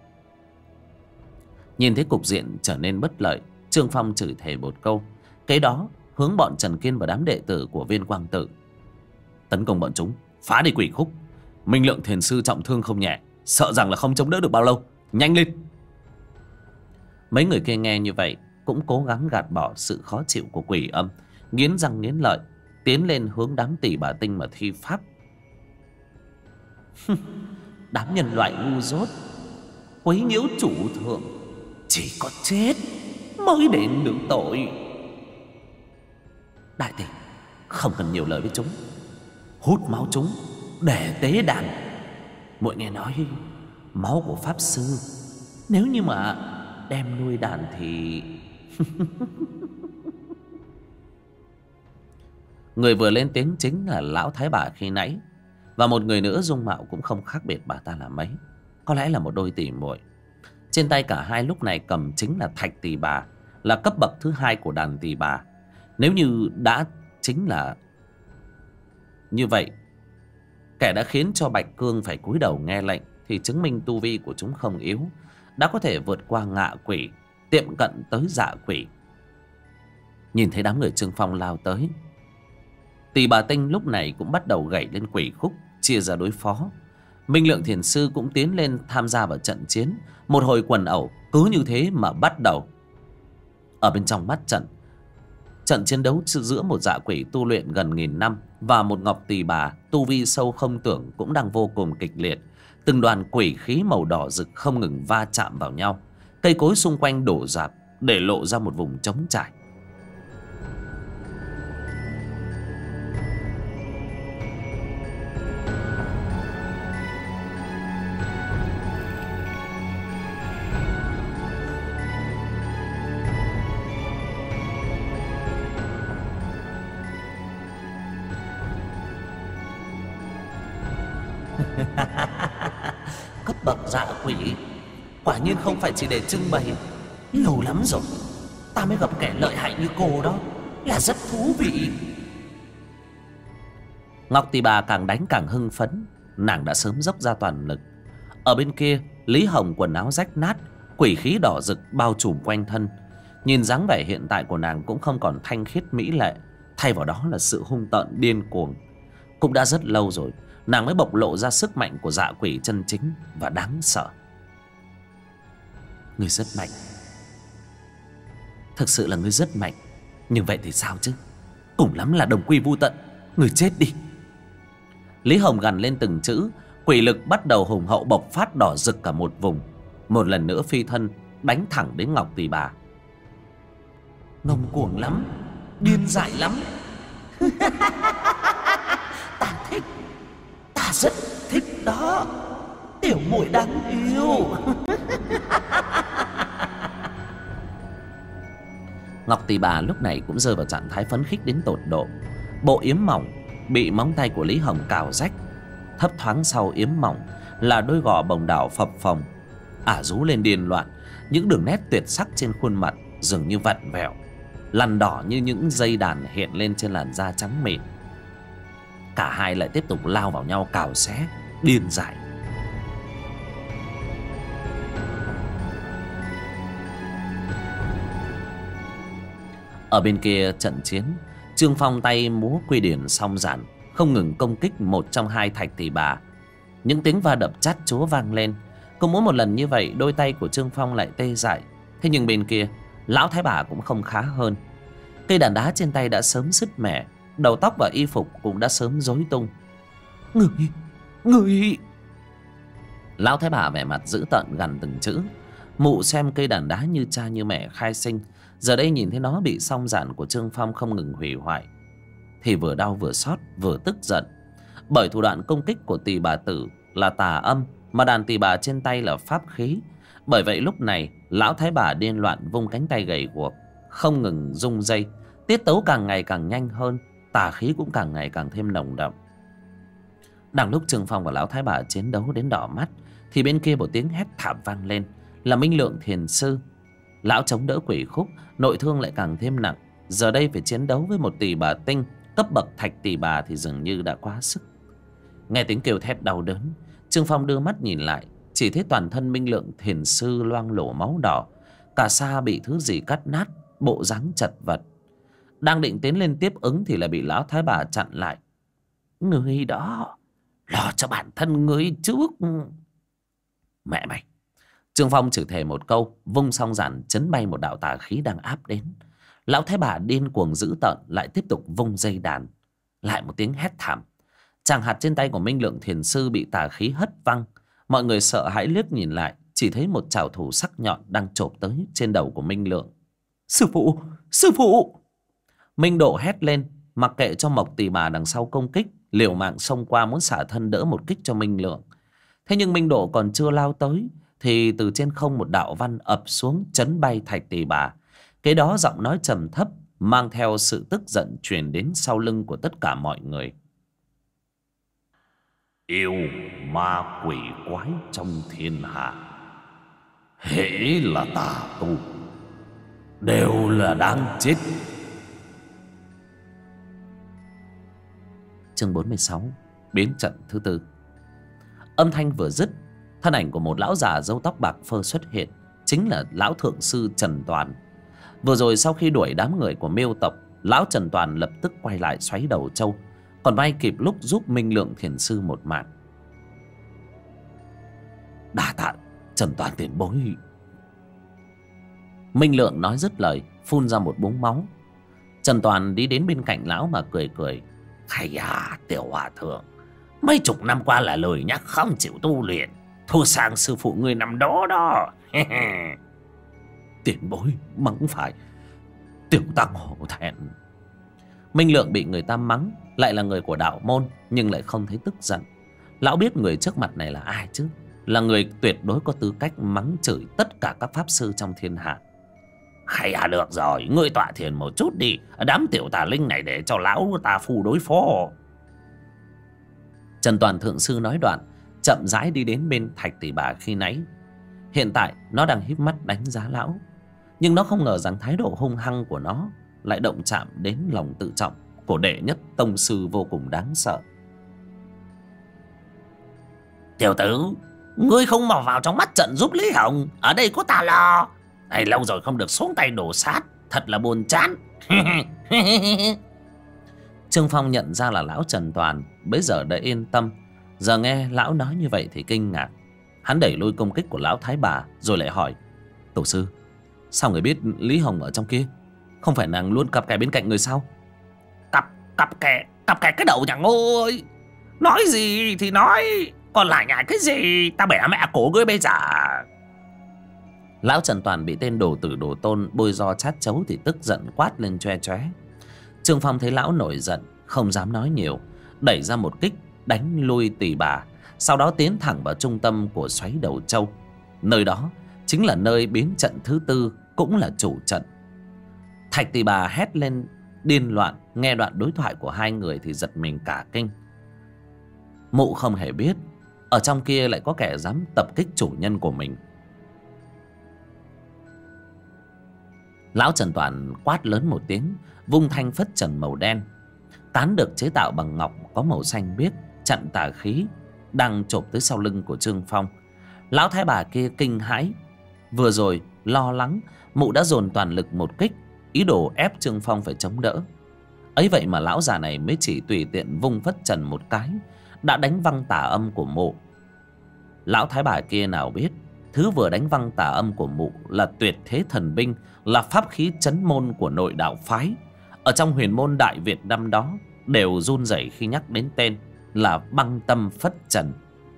Speaker 1: Nhìn thấy cục diện trở nên bất lợi, Trương Phong chửi thề một câu, kế đó hướng bọn Trần Kiên và đám đệ tử của Viên Quang Tự: tấn công bọn chúng, phá đi quỷ khúc. Minh Lượng Thiền Sư trọng thương không nhẹ, sợ rằng là không chống đỡ được bao lâu. Nhanh lên! Mấy người kia nghe như vậy cũng cố gắng gạt bỏ sự khó chịu của quỷ âm, nghiến răng nghiến lợi tiến lên hướng đám tỳ bà tinh mà thi pháp. Đám nhân loại ngu dốt, quấy nhiễu chủ thượng, chỉ có chết mới đền được tội. Đại tỷ, không cần nhiều lời với chúng, hút máu chúng để tế đàn. Muội nghe nói máu của pháp sư nếu như mà đem nuôi đàn thì người vừa lên tiếng chính là lão thái bà khi nãy, và một người nữa dung mạo cũng không khác biệt bà ta là mấy, có lẽ là một đôi tỷ muội. Trên tay cả hai lúc này cầm chính là thạch tỳ bà, là cấp bậc thứ 2 của đàn tỳ bà. Nếu như đã chính là như vậy, kẻ đã khiến cho Bạch Cương phải cúi đầu nghe lệnh thì chứng minh tu vi của chúng không yếu, đã có thể vượt qua ngạ quỷ, tiệm cận tới dạ quỷ. Nhìn thấy đám người Trương Phong lao tới, tỳ bà tinh lúc này cũng bắt đầu gảy lên quỷ khúc, chia ra đối phó. Minh Lượng Thiền Sư cũng tiến lên tham gia vào trận chiến. Một hồi quần ẩu cứ như thế mà bắt đầu. Ở bên trong mắt trận chiến đấu giữa một dạ quỷ tu luyện gần 1000 năm và một ngọc tỳ bà tu vi sâu không tưởng cũng đang vô cùng kịch liệt. Từng đoàn quỷ khí màu đỏ rực không ngừng va chạm vào nhau, cây cối xung quanh đổ rạp để lộ ra một vùng trống trải. Cấp bậc dạ quỷ quả nhiên không phải chỉ để trưng bày. Lâu lắm rồi ta mới gặp kẻ lợi hại như cô đó, là rất thú vị. Ngọc Tỳ Bà càng đánh càng hưng phấn, nàng đã sớm dốc ra toàn lực. Ở bên kia, Lý Hồng quần áo rách nát, quỷ khí đỏ rực bao trùm quanh thân. Nhìn dáng vẻ hiện tại của nàng cũng không còn thanh khiết mỹ lệ, thay vào đó là sự hung tợn điên cuồng. Cũng đã rất lâu rồi nàng mới bộc lộ ra sức mạnh của dạ quỷ chân chính và đáng sợ. Ngươi rất mạnh, thực sự là ngươi rất mạnh. Nhưng vậy thì sao chứ, cùng lắm là đồng quy vu tận. Ngươi chết đi. Lý Hồng gằn lên từng chữ, quỷ lực bắt đầu hùng hậu bộc phát, đỏ rực cả một vùng. Một lần nữa phi thân đánh thẳng đến Ngọc Tỳ Bà. Ngông cuồng lắm, điên dại lắm. Ta thích, Ta rất thích đó, tiểu muội đáng yêu. Ngọc Tỳ Bà lúc này cũng rơi vào trạng thái phấn khích đến tột độ. Bộ yếm mỏng bị móng tay của Lý Hồng cào rách, thấp thoáng sau yếm mỏng là đôi gò bồng đảo phập phồng, ả rú lên điên loạn. Những đường nét tuyệt sắc trên khuôn mặt dường như vặn vẹo, lằn đỏ như những dây đàn hiện lên trên làn da trắng mịn. Cả hai lại tiếp tục lao vào nhau cào xé điên dại. Ở bên kia trận chiến, Trương Phong tay múa quy điển song giản, không ngừng công kích một trong hai thạch Tỳ Bà. Những tiếng va đập chát chúa vang lên. Cứ mỗi một lần như vậy, đôi tay của Trương Phong lại tê dại. Thế nhưng bên kia, lão thái bà cũng không khá hơn. Cây đàn đá trên tay đã sớm sứt mẻ, đầu tóc và y phục cũng đã sớm rối tung. Người Lão thái bà vẻ mặt dữ tợn gằn từng chữ. Mụ xem cây đàn đá như cha như mẹ khai sinh, giờ đây nhìn thấy nó bị song giản của Trương Phong không ngừng hủy hoại thì vừa đau vừa xót vừa tức giận. Bởi thủ đoạn công kích của Tỳ Bà tử là tà âm, mà đàn tỳ bà trên tay là pháp khí. Bởi vậy lúc này lão thái bà điên loạn vung cánh tay gầy guộc, không ngừng rung dây. Tiết tấu càng ngày càng nhanh hơn, tà khí cũng càng ngày càng thêm nồng đậm. Đang lúc Trương Phong và lão thái bà chiến đấu đến đỏ mắt thì bên kia một tiếng hét thảm vang lên, là Minh Lượng thiền sư. Lão chống đỡ quỷ khúc, nội thương lại càng thêm nặng. Giờ đây phải chiến đấu với một Tỳ Bà tinh cấp bậc thạch Tỳ Bà thì dường như đã quá sức. Nghe tiếng kêu thét đau đớn, Trương Phong đưa mắt nhìn lại, chỉ thấy toàn thân Minh Lượng thiền sư loang lổ máu đỏ, cả xa bị thứ gì cắt nát, bộ dáng chật vật. Đang định tiến lên tiếp ứng thì lại bị lão thái bà chặn lại. Người đó, lo cho bản thân người trước. Mẹ mày! Trương Phong chửi thề một câu, vung song giản chấn bay một đạo tà khí đang áp đến. Lão thái bà điên cuồng dữ tợn lại tiếp tục vung dây đàn. Lại một tiếng hét thảm. Tràng hạt trên tay của Minh Lượng thiền sư bị tà khí hất văng. Mọi người sợ hãi liếc nhìn lại, chỉ thấy một trảo thủ sắc nhọn đang chộp tới trên đầu của Minh Lượng. Sư phụ! Sư phụ! Minh Độ hét lên, mặc kệ cho Mộc Tỳ Bà đằng sau công kích, liều mạng xông qua muốn xả thân đỡ một kích cho Minh Lượng. Thế nhưng Minh Độ còn chưa lao tới thì từ trên không một đạo văn ập xuống chấn bay thạch Tỳ Bà. Cái đó giọng nói trầm thấp mang theo sự tức giận truyền đến sau lưng của tất cả mọi người. Yêu ma quỷ quái trong thiên hạ, hễ là tà tu đều là đáng chết. Chương 46, biến trận thứ tư. Âm thanh vừa dứt, thân ảnh của một lão già râu tóc bạc phơ xuất hiện, chính là lão thượng sư Trần Toàn. Vừa rồi sau khi đuổi đám người của Miêu tộc, lão Trần Toàn lập tức quay lại xoáy đầu trâu, còn may kịp lúc giúp Minh Lượng thiền sư một mạng. Đa tạ Trần Toàn tiền bối. Minh Lượng nói dứt lời, phun ra một búng máu. Trần Toàn đi đến bên cạnh lão mà cười cười. Hay à, tiểu hòa thượng, mấy chục năm qua là lời nhắc không chịu tu luyện, thua sang sư phụ người năm đó đó. Tiền bối mắng phải, tiểu tăng hổ thẹn. Minh Lượng bị người ta mắng, lại là người của đạo môn, nhưng lại không thấy tức giận. Lão biết người trước mặt này là ai chứ, là người tuyệt đối có tư cách mắng chửi tất cả các pháp sư trong thiên hạ. Hay à, được rồi, ngươi tọa thiền một chút đi, đám tiểu tà linh này để cho lão ta phù đối phó. Trần Toàn thượng sư nói đoạn, chậm rãi đi đến bên thạch Tỳ Bà khi nãy. Hiện tại nó đang híp mắt đánh giá lão, nhưng nó không ngờ rằng thái độ hung hăng của nó lại động chạm đến lòng tự trọng của đệ nhất tông sư vô cùng đáng sợ. Tiểu tử, ngươi không mò vào trong mắt trận giúp Lý Hồng, ở đây có ta lo. Này, lâu rồi không được xuống tay đổ sát, thật là buồn chán. Trương Phong nhận ra là lão Trần Toàn, bấy giờ đã yên tâm. Giờ nghe lão nói như vậy thì kinh ngạc. Hắn đẩy lui công kích của lão thái bà, rồi lại hỏi: Tổ sư, sao người biết Lý Hồng ở trong kia? Không phải nàng luôn cặp kè bên cạnh người sao? Cặp kè cái đầu nhà ngô ơi. Nói gì thì nói, còn lại nhại cái gì, ta bẻ mẹ cổ ngươi bây giờ. Lão Trần Toàn bị tên đồ tử đồ tôn bôi do chát chấu thì tức giận quát lên choe choé. Trương Phong thấy lão nổi giận, không dám nói nhiều, đẩy ra một kích đánh lui Tỳ Bà, sau đó tiến thẳng vào trung tâm của xoáy Đầu Châu. Nơi đó chính là nơi biến trận thứ tư, cũng là chủ trận. Thạch Tỳ Bà hét lên điên loạn, nghe đoạn đối thoại của hai người thì giật mình cả kinh. Mụ không hề biết ở trong kia lại có kẻ dám tập kích chủ nhân của mình. Lão Trần Toàn quát lớn một tiếng, vung thanh phất trần màu đen, cán được chế tạo bằng ngọc có màu xanh biếc, chặn tà khí đang chộp tới sau lưng của Trương Phong. Lão thái bà kia kinh hãi, vừa rồi lo lắng, mụ đã dồn toàn lực một kích, ý đồ ép Trương Phong phải chống đỡ. Ấy vậy mà lão già này mới chỉ tùy tiện vung phất trần một cái đã đánh văng tà âm của mụ. Lão thái bà kia nào biết thứ vừa đánh văng tà âm của mụ là tuyệt thế thần binh, là pháp khí chấn môn của nội đạo phái. Ở trong huyền môn Đại Việt năm đó đều run rẩy khi nhắc đến tên là băng tâm phất trần.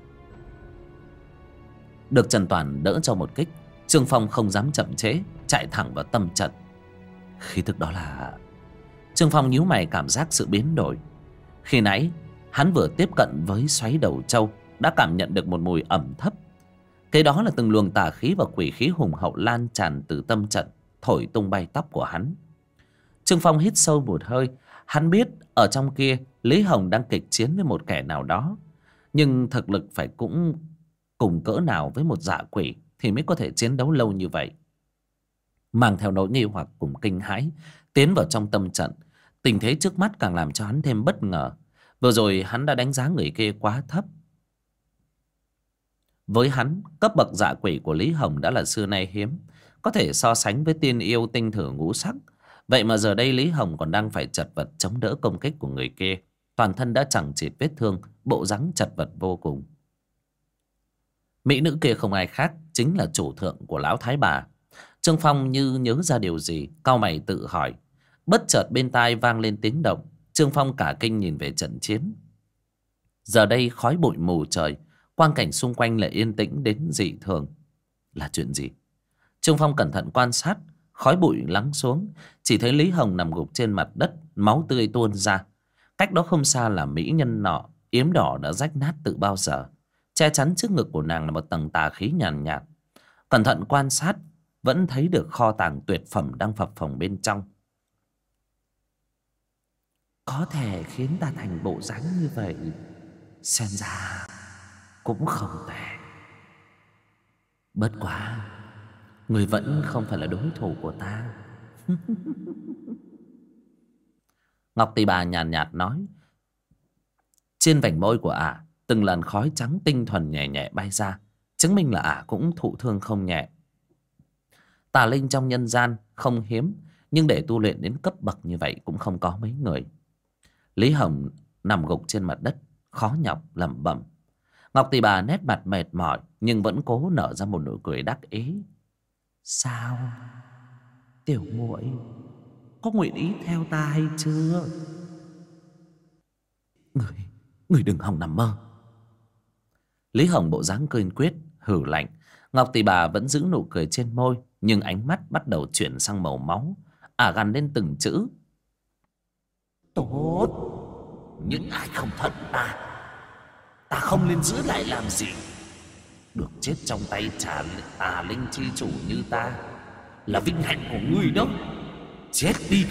Speaker 1: Được Trần Toàn đỡ cho một kích, Trương Phong không dám chậm trễ, chạy thẳng vào tâm trận. Khí tức đó là... Trương Phong nhíu mày cảm giác sự biến đổi. Khi nãy hắn vừa tiếp cận với xoáy Đầu Châu đã cảm nhận được một mùi ẩm thấp. Cái đó là từng luồng tà khí và quỷ khí hùng hậu lan tràn từ tâm trận, thổi tung bay tóc của hắn. Trương Phong hít sâu một hơi. Hắn biết ở trong kia Lý Hồng đang kịch chiến với một kẻ nào đó, nhưng thực lực phải cũng cùng cỡ nào với một dạ quỷ thì mới có thể chiến đấu lâu như vậy. Mang theo nỗi nghi hoặc cùng kinh hãi tiến vào trong tâm trận, tình thế trước mắt càng làm cho hắn thêm bất ngờ. Vừa rồi hắn đã đánh giá người kia quá thấp. Với hắn, cấp bậc dạ quỷ của Lý Hồng đã là xưa nay hiếm, có thể so sánh với tiên yêu tinh thử ngũ sắc. Vậy mà giờ đây Lý Hồng còn đang phải chật vật chống đỡ công kích của người kia, toàn thân đã chẳng chịt vết thương, bộ dáng chật vật vô cùng. Mỹ nữ kia không ai khác, chính là chủ thượng của lão thái bà. Trương Phong như nhớ ra điều gì, cau mày tự hỏi. Bất chợt bên tai vang lên tiếng động. Trương Phong cả kinh nhìn về trận chiến. Giờ đây khói bụi mù trời, quang cảnh xung quanh lại yên tĩnh đến dị thường. Là chuyện gì? Trương Phong cẩn thận quan sát. Khói bụi lắng xuống, chỉ thấy Lý Hồng nằm gục trên mặt đất, máu tươi tuôn ra. Cách đó không xa là mỹ nhân nọ, yếm đỏ đã rách nát từ bao giờ. Che chắn trước ngực của nàng là một tầng tà khí nhàn nhạt. Cẩn thận quan sát, vẫn thấy được kho tàng tuyệt phẩm đang phập phồng bên trong. Có thể khiến ta thành bộ dáng như vậy, xem ra cũng không tệ. Bất quá người vẫn không phải là đối thủ của ta. Ngọc Tỳ Bà nhàn nhạt nói. Trên vành môi của ả từng làn khói trắng tinh thuần nhẹ nhẹ bay ra, chứng minh là ả cũng thụ thương không nhẹ. Tà linh trong nhân gian không hiếm, nhưng để tu luyện đến cấp bậc như vậy cũng không có mấy người. Lý Hồng nằm gục trên mặt đất, khó nhọc lẩm bẩm. Ngọc Tỳ Bà nét mặt mệt mỏi nhưng vẫn cố nở ra một nụ cười đắc ý. Sao tiểu muội có nguyện ý theo ta hay chưa? Người đừng hòng nằm mơ. Lý Hồng bộ dáng kiên quyết hử lạnh. Ngọc Tỳ Bà vẫn giữ nụ cười trên môi, nhưng ánh mắt bắt đầu chuyển sang màu máu. Ả gằn lên từng chữ. Tốt, những ai không thuận ta không nên giữ lại làm gì. Được chết trong tay tà linh chi chủ như ta là vinh hạnh của ngươi đó. Chết đi.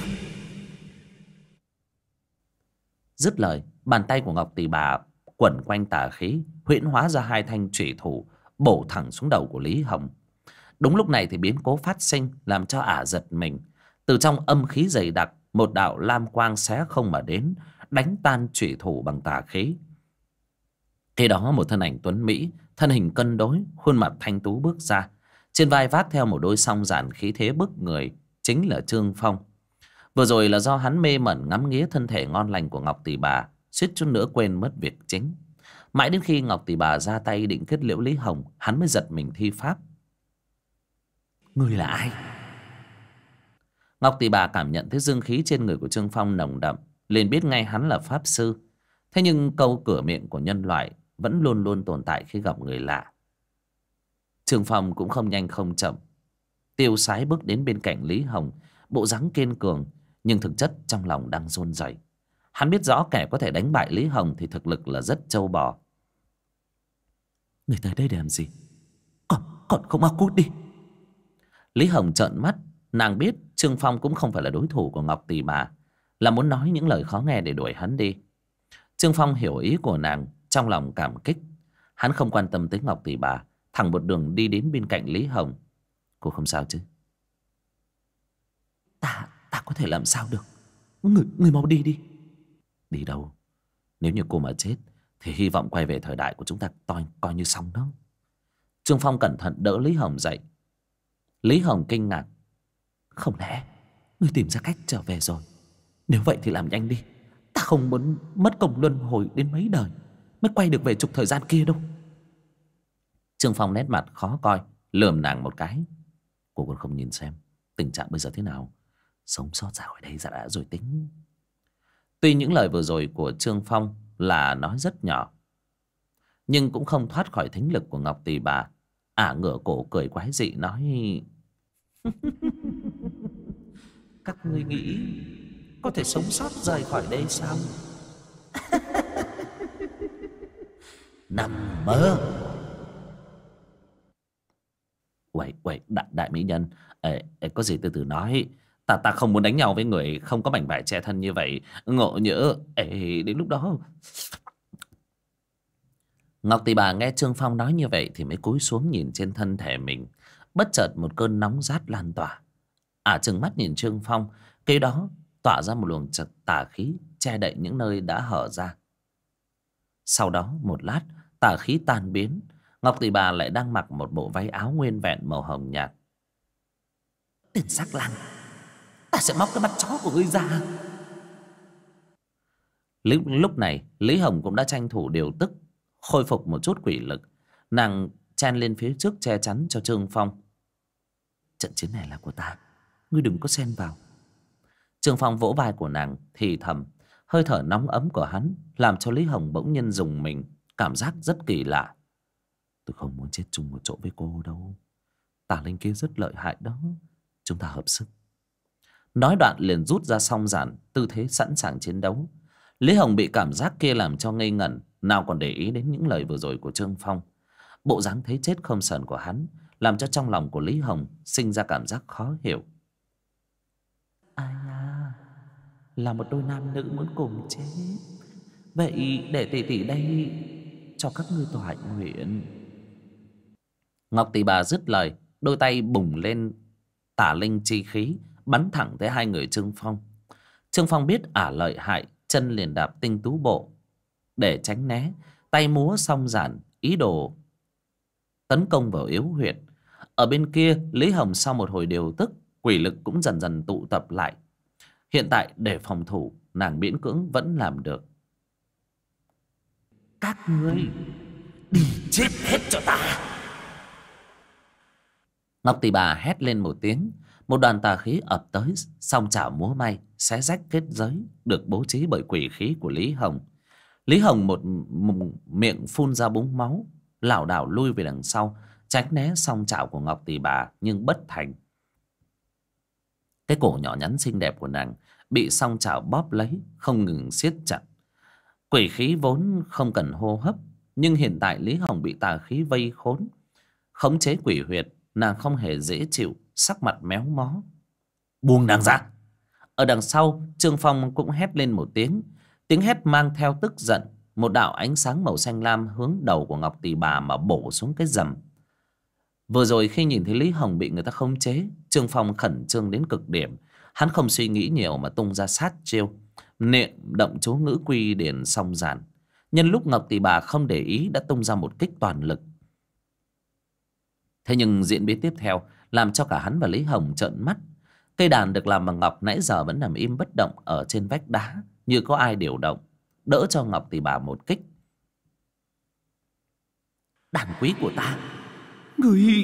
Speaker 1: Dứt lời, bàn tay của Ngọc Tỳ Bà quẩn quanh tà khí, huyễn hóa ra hai thanh chủy thủ bổ thẳng xuống đầu của Lý Hồng. Đúng lúc này thì biến cố phát sinh làm cho ả giật mình. Từ trong âm khí dày đặc, một đạo lam quang xé không mà đến, đánh tan chủy thủ bằng tà khí. Khi đó một thân ảnh tuấn mỹ, thân hình cân đối, khuôn mặt thanh tú bước ra. Trên vai vác theo một đôi song giản khí thế bức người, chính là Trương Phong. Vừa rồi là do hắn mê mẩn ngắm nghía thân thể ngon lành của Ngọc Tỳ Bà, suýt chút nữa quên mất việc chính. Mãi đến khi Ngọc Tỳ Bà ra tay định kết liễu Lý Hồng, hắn mới giật mình thi pháp. Người là ai? Ngọc Tỳ Bà cảm nhận thấy dương khí trên người của Trương Phong nồng đậm, liền biết ngay hắn là pháp sư. Thế nhưng câu cửa miệng của nhân loại vẫn luôn luôn tồn tại khi gặp người lạ. Trương Phong cũng không nhanh không chậm, tiêu sái bước đến bên cạnh Lý Hồng, bộ dáng kiên cường nhưng thực chất trong lòng đang run rẩy. Hắn biết rõ kẻ có thể đánh bại Lý Hồng thì thực lực là rất trâu bò.
Speaker 2: Người tới đây để làm gì? Còn không mau cút đi.
Speaker 1: Lý Hồng trợn mắt. Nàng biết Trương Phong cũng không phải là đối thủ của Ngọc Tỳ Bà, là muốn nói những lời khó nghe để đuổi hắn đi. Trương Phong hiểu ý của nàng, trong lòng cảm kích. Hắn không quan tâm tới Ngọc Tỷ Bà, thẳng một đường đi đến bên cạnh Lý Hồng. Cô không sao chứ?
Speaker 2: Ta có thể làm sao được. Người mau đi đi.
Speaker 1: Đi đâu? Nếu như cô mà chết thì hy vọng quay về thời đại của chúng ta coi như xong đó. Trương Phong cẩn thận đỡ Lý Hồng dậy. Lý Hồng kinh ngạc.
Speaker 2: Không lẽ người tìm ra cách trở về rồi? Nếu vậy thì làm nhanh đi. Ta không muốn mất công luân hồi đến mấy đời mới quay được về trục thời gian kia đâu.
Speaker 1: Trương Phong nét mặt khó coi, lườm nàng một cái. Cô còn không nhìn xem tình trạng bây giờ thế nào, sống sót ra khỏi đây đã rồi tính. Tuy những lời vừa rồi của Trương Phong là nói rất nhỏ, nhưng cũng không thoát khỏi thính lực của Ngọc Tỳ Bà. Ả ngửa cổ cười quái dị nói:
Speaker 2: Các ngươi nghĩ có thể sống sót rời khỏi đây sao? Nằm mơ.
Speaker 1: Uầy, đại mỹ nhân, có gì từ từ nói. Ta không muốn đánh nhau với người không có mảnh vải che thân như vậy. Ngộ nhỡ đến lúc đó. Ngọc Tỳ Bà nghe Trương Phong nói như vậy thì mới cúi xuống nhìn trên thân thể mình. Bất chợt một cơn nóng rát lan tỏa. Trừng mắt nhìn Trương Phong, kế đó tỏa ra một luồng tà khí che đậy những nơi đã hở ra. Sau đó một lát, tà khí tan biến. Ngọc Tỳ Bà lại đang mặc một bộ váy áo nguyên vẹn màu hồng nhạt.
Speaker 2: Tên sắc lang, ta sẽ móc cái mắt chó của ngươi ra.
Speaker 1: Lúc này Lý Hồng cũng đã tranh thủ điều tức, khôi phục một chút quỷ lực. Nàng chen lên phía trước che chắn cho Trương Phong.
Speaker 2: Trận chiến này là của ta, ngươi đừng có xen vào.
Speaker 1: Trương Phong vỗ vai của nàng thì thầm. Hơi thở nóng ấm của hắn làm cho Lý Hồng bỗng nhiên rùng mình, cảm giác rất kỳ lạ.
Speaker 2: Tôi không muốn chết chung một chỗ với cô đâu. Tà linh kia rất lợi hại đó. Chúng ta hợp sức.
Speaker 1: Nói đoạn liền rút ra song giản, tư thế sẵn sàng chiến đấu. Lý Hồng bị cảm giác kia làm cho ngây ngẩn, nào còn để ý đến những lời vừa rồi của Trương Phong. Bộ dáng thấy chết không sờn của hắn làm cho trong lòng của Lý Hồng sinh ra cảm giác khó hiểu.
Speaker 2: Ai à, là một đôi nam nữ muốn cùng chết. Vậy để tỷ đây cho các ngươi tọa nguyện.
Speaker 1: Ngọc Tỷ Bà dứt lời, đôi tay bùng lên tả linh chi khí, bắn thẳng tới hai người Trương Phong. Trương Phong biết Ả lợi hại, chân liền đạp tinh tú bộ để tránh né, tay múa song giản ý đồ tấn công vào yếu huyệt. Ở bên kia, Lý Hồng sau một hồi điều tức, quỷ lực cũng dần dần tụ tập lại. Hiện tại để phòng thủ, nàng miễn cưỡng vẫn làm được.
Speaker 2: Các ngươi đi chết hết cho ta.
Speaker 1: Ngọc Tỷ Bà hét lên một tiếng, một đoàn tà khí ập tới, song chảo múa may xé rách kết giới được bố trí bởi quỷ khí của Lý Hồng. Lý Hồng một miệng phun ra búng máu, lảo đảo lui về đằng sau, tránh né song chảo của Ngọc Tỷ Bà nhưng bất thành. Cái cổ nhỏ nhắn xinh đẹp của nàng bị song chảo bóp lấy, không ngừng siết chặt. Quỷ khí vốn không cần hô hấp, nhưng hiện tại Lý Hồng bị tà khí vây khốn, khống chế quỷ huyệt, nàng không hề dễ chịu, sắc mặt méo mó.
Speaker 2: Buông nàng ra.
Speaker 1: Ở đằng sau, Trương Phong cũng hét lên một tiếng. Tiếng hét mang theo tức giận. Một đạo ánh sáng màu xanh lam hướng đầu của Ngọc Tỷ Bà mà bổ xuống cái rầm. Vừa rồi khi nhìn thấy Lý Hồng bị người ta khống chế, Trương Phong khẩn trương đến cực điểm. Hắn không suy nghĩ nhiều mà tung ra sát chiêu, niệm động chú ngữ quy điển song giản. Nhân lúc Ngọc Tỷ Bà không để ý đã tung ra một kích toàn lực. Thế nhưng diễn biến tiếp theo làm cho cả hắn và Lý Hồng trợn mắt. Cây đàn được làm bằng ngọc nãy giờ vẫn nằm im bất động ở trên vách đá, như có ai điều động, đỡ cho Ngọc Tỷ Bà một kích.
Speaker 2: Đàn quý của ta, người...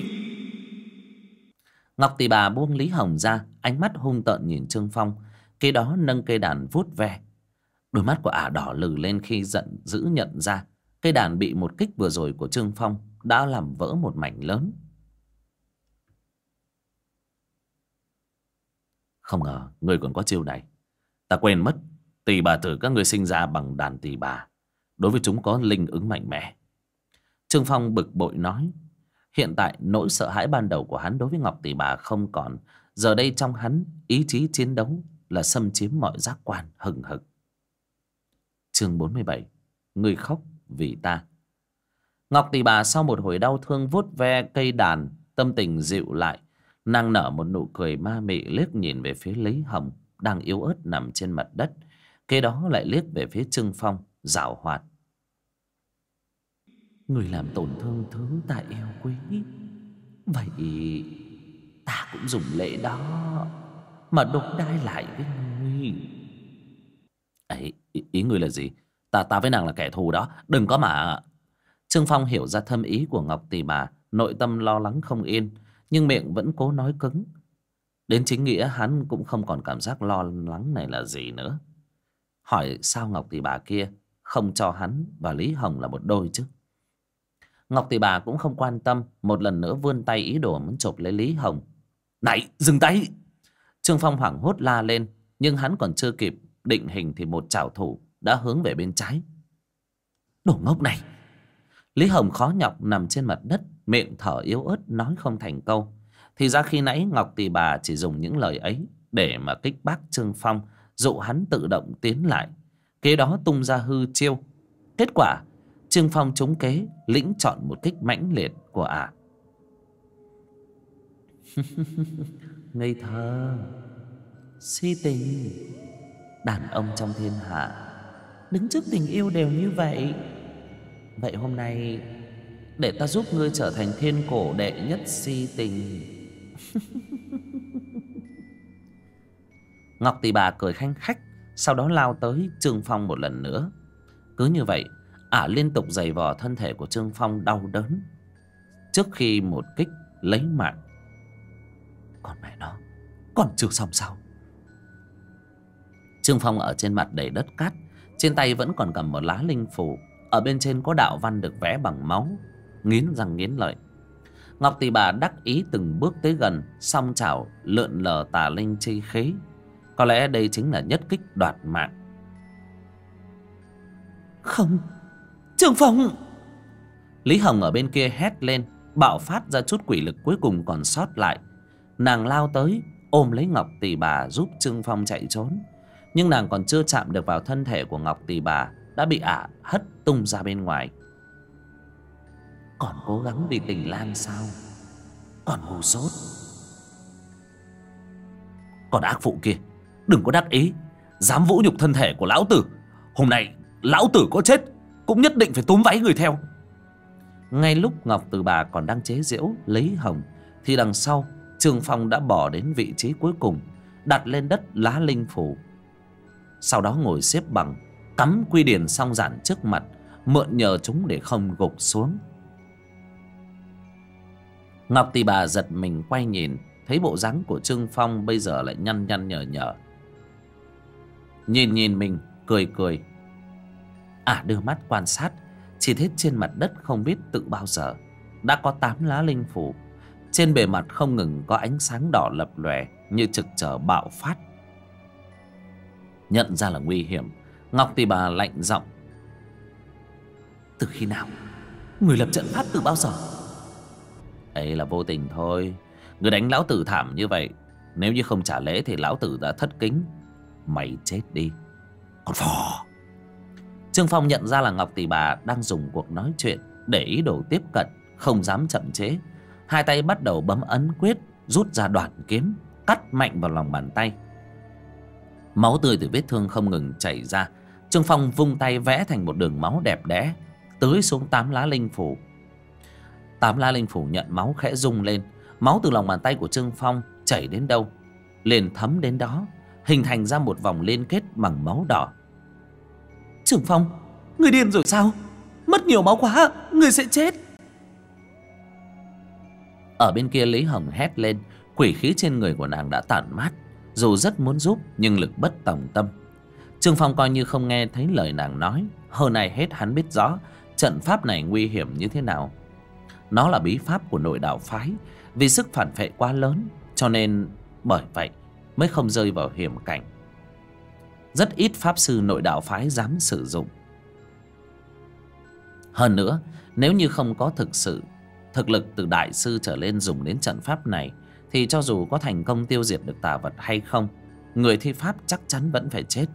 Speaker 1: Ngọc Tỷ Bà buông Lý Hồng ra, ánh mắt hung tợn nhìn Trương Phong, kế đó nâng cây đàn vuốt ve. Đôi mắt của Ả đỏ lừ lên khi giận dữ nhận ra cây đàn bị một kích vừa rồi của Trương Phong đã làm vỡ một mảnh lớn. Không ngờ ngươi còn có chiêu này, ta quên mất. Tỳ bà tử các ngươi sinh ra bằng đàn tỳ bà, đối với chúng có linh ứng mạnh mẽ. Trương Phong bực bội nói. Hiện tại nỗi sợ hãi ban đầu của hắn đối với Ngọc Tỷ Bà không còn. Giờ đây trong hắn ý chí chiến đấu là xâm chiếm mọi giác quan hừng hực. Chương 47. Ngươi khóc vì ta. Ngọc Tỷ Bà sau một hồi đau thương vuốt ve cây đàn, tâm tình dịu lại. Nàng nở một nụ cười ma mị, liếc nhìn về phía Lý Hồng đang yếu ớt nằm trên mặt đất. Kế đó lại liếc về phía Trương Phong giảo hoạt. Người làm tổn thương thứ ta yêu quý, vậy ta cũng dùng lễ đó mà đối đãi lại với ngươi. Ấy, ý ngươi là gì? Ta với nàng là kẻ thù đó, đừng có mà. Trương Phong hiểu ra thâm ý của Ngọc Tỷ Bà, nội tâm lo lắng không yên, nhưng miệng vẫn cố nói cứng. Đến chính nghĩa hắn cũng không còn cảm giác lo lắng này là gì nữa. Hỏi sao Ngọc Tỷ Bà kia không cho hắn và Lý Hồng là một đôi chứ? Ngọc Tỷ Bà cũng không quan tâm, một lần nữa vươn tay ý đồ muốn chộp lấy Lý Hồng. Này, dừng tay! Trương Phong hoảng hốt la lên, nhưng hắn còn chưa kịp định hình thì một trảo thủ đã hướng về bên trái. Đồ ngốc này! Lý Hồng khó nhọc nằm trên mặt đất, miệng thở yếu ớt nói không thành câu. Thì ra khi nãy Ngọc Tỷ Bà chỉ dùng những lời ấy để mà kích bác Trương Phong, dụ hắn tự động tiến lại, kế đó tung ra hư chiêu. Kết quả Trương Phong trúng kế, lĩnh chọn một kích mãnh liệt của ả. Ngây thơ, si tình, đàn ông trong thiên hạ đứng trước tình yêu đều như vậy. Vậy hôm nay để ta giúp ngươi trở thành thiên cổ đệ nhất si tình. Ngọc Tỷ Bà cười khanh khách, sau đó lao tới Trương Phong một lần nữa. Cứ như vậy ả liên tục giày vò thân thể của Trương Phong đau đớn, trước khi một kích lấy mạng. Còn mẹ nó, còn chưa xong sao? Trương Phong ở trên mặt đầy đất cát, trên tay vẫn còn cầm một lá linh phù, ở bên trên có đạo văn được vẽ bằng máu. Nghiến răng nghiến lợi, Ngọc Tỷ Bà đắc ý từng bước tới gần, song chảo lượn lờ tà linh chi khí. Có lẽ đây chính là nhất kích đoạt mạng. Không, Trương Phong! Lý Hồng ở bên kia hét lên, bạo phát ra chút quỷ lực cuối cùng còn sót lại. Nàng lao tới ôm lấy Ngọc Tỷ Bà giúp Trương Phong chạy trốn. Nhưng nàng còn chưa chạm được vào thân thể của Ngọc Tỷ Bà đã bị ả hất tung ra bên ngoài. Còn cố gắng vì tình lang sao? Còn ngu dốt! Còn ác phụ kia, đừng có đắc ý, dám vũ nhục thân thể của lão tử. Hôm nay lão tử có chết cũng nhất định phải túm váy người theo. Ngay lúc Ngọc Tỷ Bà còn đang chế giễu Lý Hồng thì đằng sau Trương Phong đã bỏ đến vị trí cuối cùng, đặt lên đất lá linh phù. Sau đó ngồi xếp bằng, cắm quy điển song giản trước mặt, mượn nhờ chúng để không gục xuống. Ngọc Tỷ Bà giật mình quay nhìn, thấy bộ dáng của Trương Phong bây giờ lại nhăn nhăn nhở nhở. Nhìn mình cười cười, đưa mắt quan sát, chỉ thấy trên mặt đất không biết từ bao giờ đã có 8 lá linh phù. Trên bề mặt không ngừng có ánh sáng đỏ lập lòe như trực chờ bạo phát. Nhận ra là nguy hiểm, Ngọc Tỷ Bà lạnh giọng. Từ khi nào người lập trận pháp từ bao giờ? Ấy là vô tình thôi. Người đánh lão tử thảm như vậy, nếu như không trả lễ thì lão tử đã thất kính. Mày chết đi con phò! Trương Phong nhận ra là Ngọc Tỷ Bà đang dùng cuộc nói chuyện để ý đồ tiếp cận, không dám chậm chế. Hai tay bắt đầu bấm ấn quyết, rút ra đoạn kiếm, cắt mạnh vào lòng bàn tay. Máu tươi từ vết thương không ngừng chảy ra. Trương Phong vung tay vẽ thành một đường máu đẹp đẽ, tưới xuống 8 lá linh phù. 8 lá linh phù nhận máu khẽ rung lên. Máu từ lòng bàn tay của Trương Phong chảy đến đâu liền thấm đến đó, hình thành ra một vòng liên kết bằng máu đỏ. Trương Phong, người điên rồi sao? Mất nhiều máu quá, người sẽ chết. Ở bên kia Lý Hồng hét lên, quỷ khí trên người của nàng đã tản mát. Dù rất muốn giúp nhưng lực bất tòng tâm. Trương Phong coi như không nghe thấy lời nàng nói. Hơn ai hết hắn biết rõ trận pháp này nguy hiểm như thế nào. Nó là bí pháp của nội đạo phái, vì sức phản phệ quá lớn cho nên bởi vậy mới không rơi vào hiểm cảnh. rất ít pháp sư nội đạo phái dám sử dụng. Hơn nữa, nếu như không có thực lực từ đại sư trở lên dùng đến trận pháp này, thì cho dù có thành công tiêu diệt được tà vật hay không, người thi pháp chắc chắn vẫn phải chết.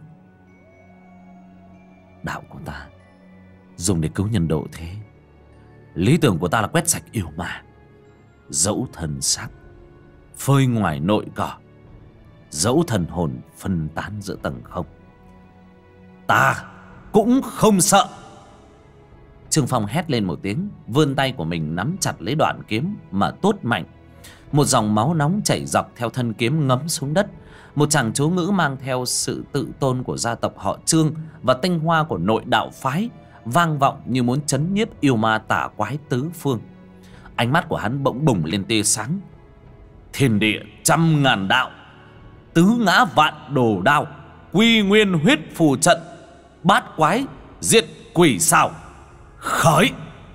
Speaker 1: Đạo của ta dùng để cứu nhân độ thế, lý tưởng của ta là quét sạch yêu ma, dẫu thần xác phơi ngoài nội cỏ, dẫu thần hồn phân tán giữa tầng không, ta cũng không sợ. Trương Phong hét lên một tiếng, vươn tay của mình nắm chặt lấy đoạn kiếm mà tuốt mạnh. Một dòng máu nóng chảy dọc theo thân kiếm ngấm xuống đất. Một tràng chú ngữ mang theo sự tự tôn của gia tộc họ Trương và tinh hoa của nội đạo phái vang vọng như muốn trấn nhiếp yêu ma tà quái tứ phương. Ánh mắt của hắn bỗng bùng lên tia sáng. Thiên địa trăm ngàn đạo, tứ ngã vạn đồ đao, quy nguyên huyết phù trận, bát quái diệt quỷ xảo, khởi.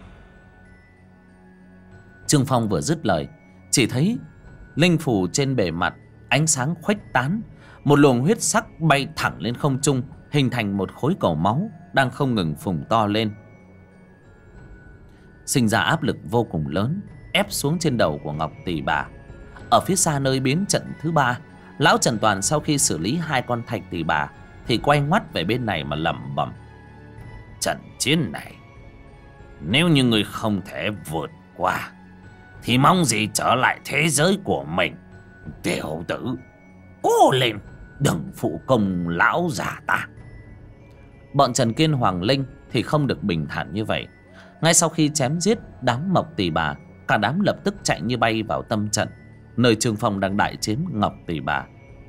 Speaker 1: Trương Phong vừa dứt lời, chỉ thấy linh phù trên bề mặt ánh sáng khuếch tán, một luồng huyết sắc bay thẳng lên không trung, hình thành một khối cầu máu đang không ngừng phùng to lên, sinh ra áp lực vô cùng lớn ép xuống trên đầu của Ngọc Tỷ Bà. Ở phía xa nơi biến trận thứ ba, lão Trần Toàn sau khi xử lý hai con thạch tỷ bà thì quay ngoắt về bên này mà lẩm bẩm: trận chiến này nếu như người không thể vượt qua thì mong gì trở lại thế giới của mình. Tiểu tử, cố lên, đừng phụ công lão già ta. Bọn Trần Kiên, Hoàng Linh thì không được bình thản như vậy. Ngay sau khi chém giết đám Mộc Tỷ Bà, cả đám lập tức chạy như bay vào tâm trận, nơi Trương Phong đang đại chiến Ngọc Tỷ Bà.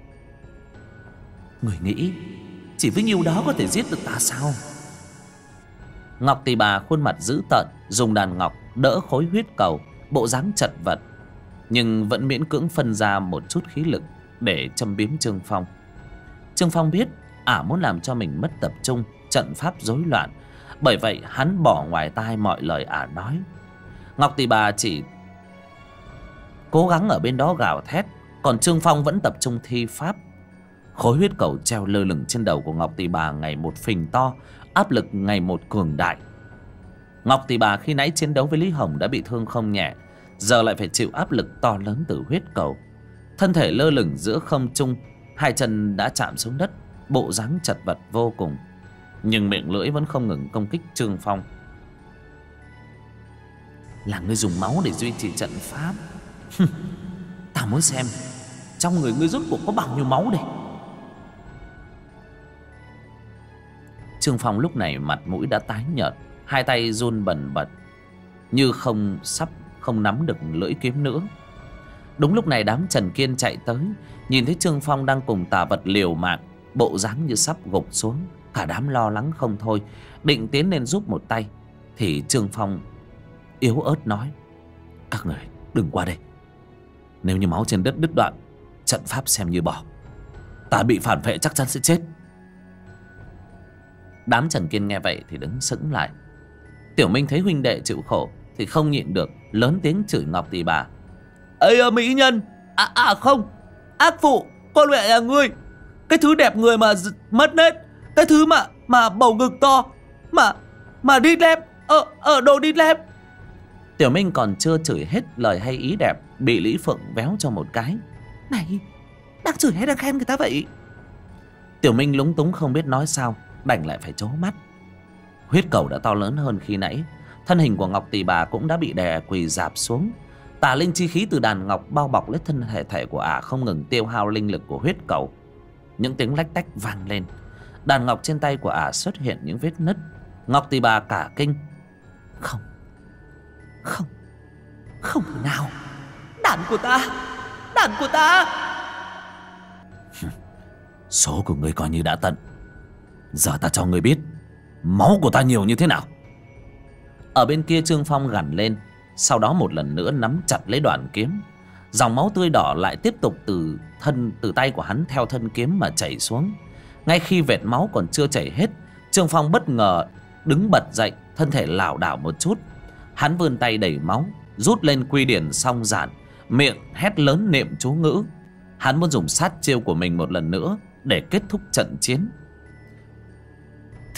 Speaker 1: Người nghĩ chỉ với nhiêu đó có thể giết được ta sao? Ngọc Tỷ Bà khuôn mặt dữ tợn, dùng đàn ngọc đỡ khối huyết cầu, bộ dáng chật vật, nhưng vẫn miễn cưỡng phân ra một chút khí lực để châm biếm Trương Phong. Trương Phong biết ả muốn làm cho mình mất tập trung, trận pháp rối loạn, bởi vậy hắn bỏ ngoài tai mọi lời ả nói. Ngọc Tỷ Bà chỉ cố gắng ở bên đó gào thét, còn Trương Phong vẫn tập trung thi pháp. Khối huyết cầu treo lơ lửng trên đầu của Ngọc Tỷ Bà ngày một phình to, áp lực ngày một cường đại. Ngọc Tỷ Bà khi nãy chiến đấu với Lý Hồng đã bị thương không nhẹ, giờ lại phải chịu áp lực to lớn từ huyết cầu. Thân thể lơ lửng giữa không trung, hai chân đã chạm xuống đất, bộ dáng chật vật vô cùng, nhưng miệng lưỡi vẫn không ngừng công kích Trương Phong. Là ngươi dùng máu để duy trì trận pháp. Ta muốn xem trong người ngươi rốt cuộc có bao nhiêu máu đây. Trương Phong lúc này mặt mũi đã tái nhợt, hai tay run bần bật như sắp không nắm được lưỡi kiếm nữa. Đúng lúc này đám Trần Kiên chạy tới, nhìn thấy Trương Phong đang cùng tà vật liều mạng, bộ dáng như sắp gục xuống. Cả đám lo lắng không thôi, định tiến lên giúp một tay, thì Trương Phong yếu ớt nói: các người đừng qua đây. Nếu như máu trên đất đứt đoạn, trận pháp xem như bỏ. Ta bị phản vệ chắc chắn sẽ chết. Đám Trần Kiên nghe vậy thì đứng sững lại. Tiểu Minh thấy huynh đệ chịu khổ thì không nhịn được, lớn tiếng chửi Ngọc Tỷ Bà: Ây mỹ nhân, không, ác phụ, con mẹ nhà ngươi, cái thứ đẹp người mà mất nết, cái thứ mà bầu ngực to, mà đít lép, đồ đít lép. Tiểu Minh còn chưa chửi hết lời hay ý đẹp, bị Lý Phượng véo cho một cái: này, đang chửi hay đang khen người ta vậy? Tiểu Minh lúng túng không biết nói sao, đành lại phải trố mắt. Huyết cầu đã to lớn hơn khi nãy, thân hình của Ngọc Tỷ Bà cũng đã bị đè quỳ rạp xuống. Tà linh chi khí từ đàn ngọc bao bọc lấy thân thể của ả không ngừng tiêu hao linh lực của huyết cầu. Những tiếng lách tách vang lên, đàn ngọc trên tay của ả xuất hiện những vết nứt. Ngọc Tỷ Bà cả kinh: không thể nào, đàn của ta. Số của ngươi coi như đã tận, giờ ta cho ngươi biết máu của ta nhiều như thế nào. Ở bên kia Trương Phong gằn lên, sau đó một lần nữa nắm chặt lấy đoạn kiếm. Dòng máu tươi đỏ lại tiếp tục từ tay của hắn theo thân kiếm mà chảy xuống. Ngay khi vệt máu còn chưa chảy hết, Trương Phong bất ngờ đứng bật dậy, thân thể lảo đảo một chút. Hắn vươn tay đẩy máu, rút lên quy điển song giản, miệng hét lớn niệm chú ngữ. Hắn muốn dùng sát chiêu của mình một lần nữa để kết thúc trận chiến.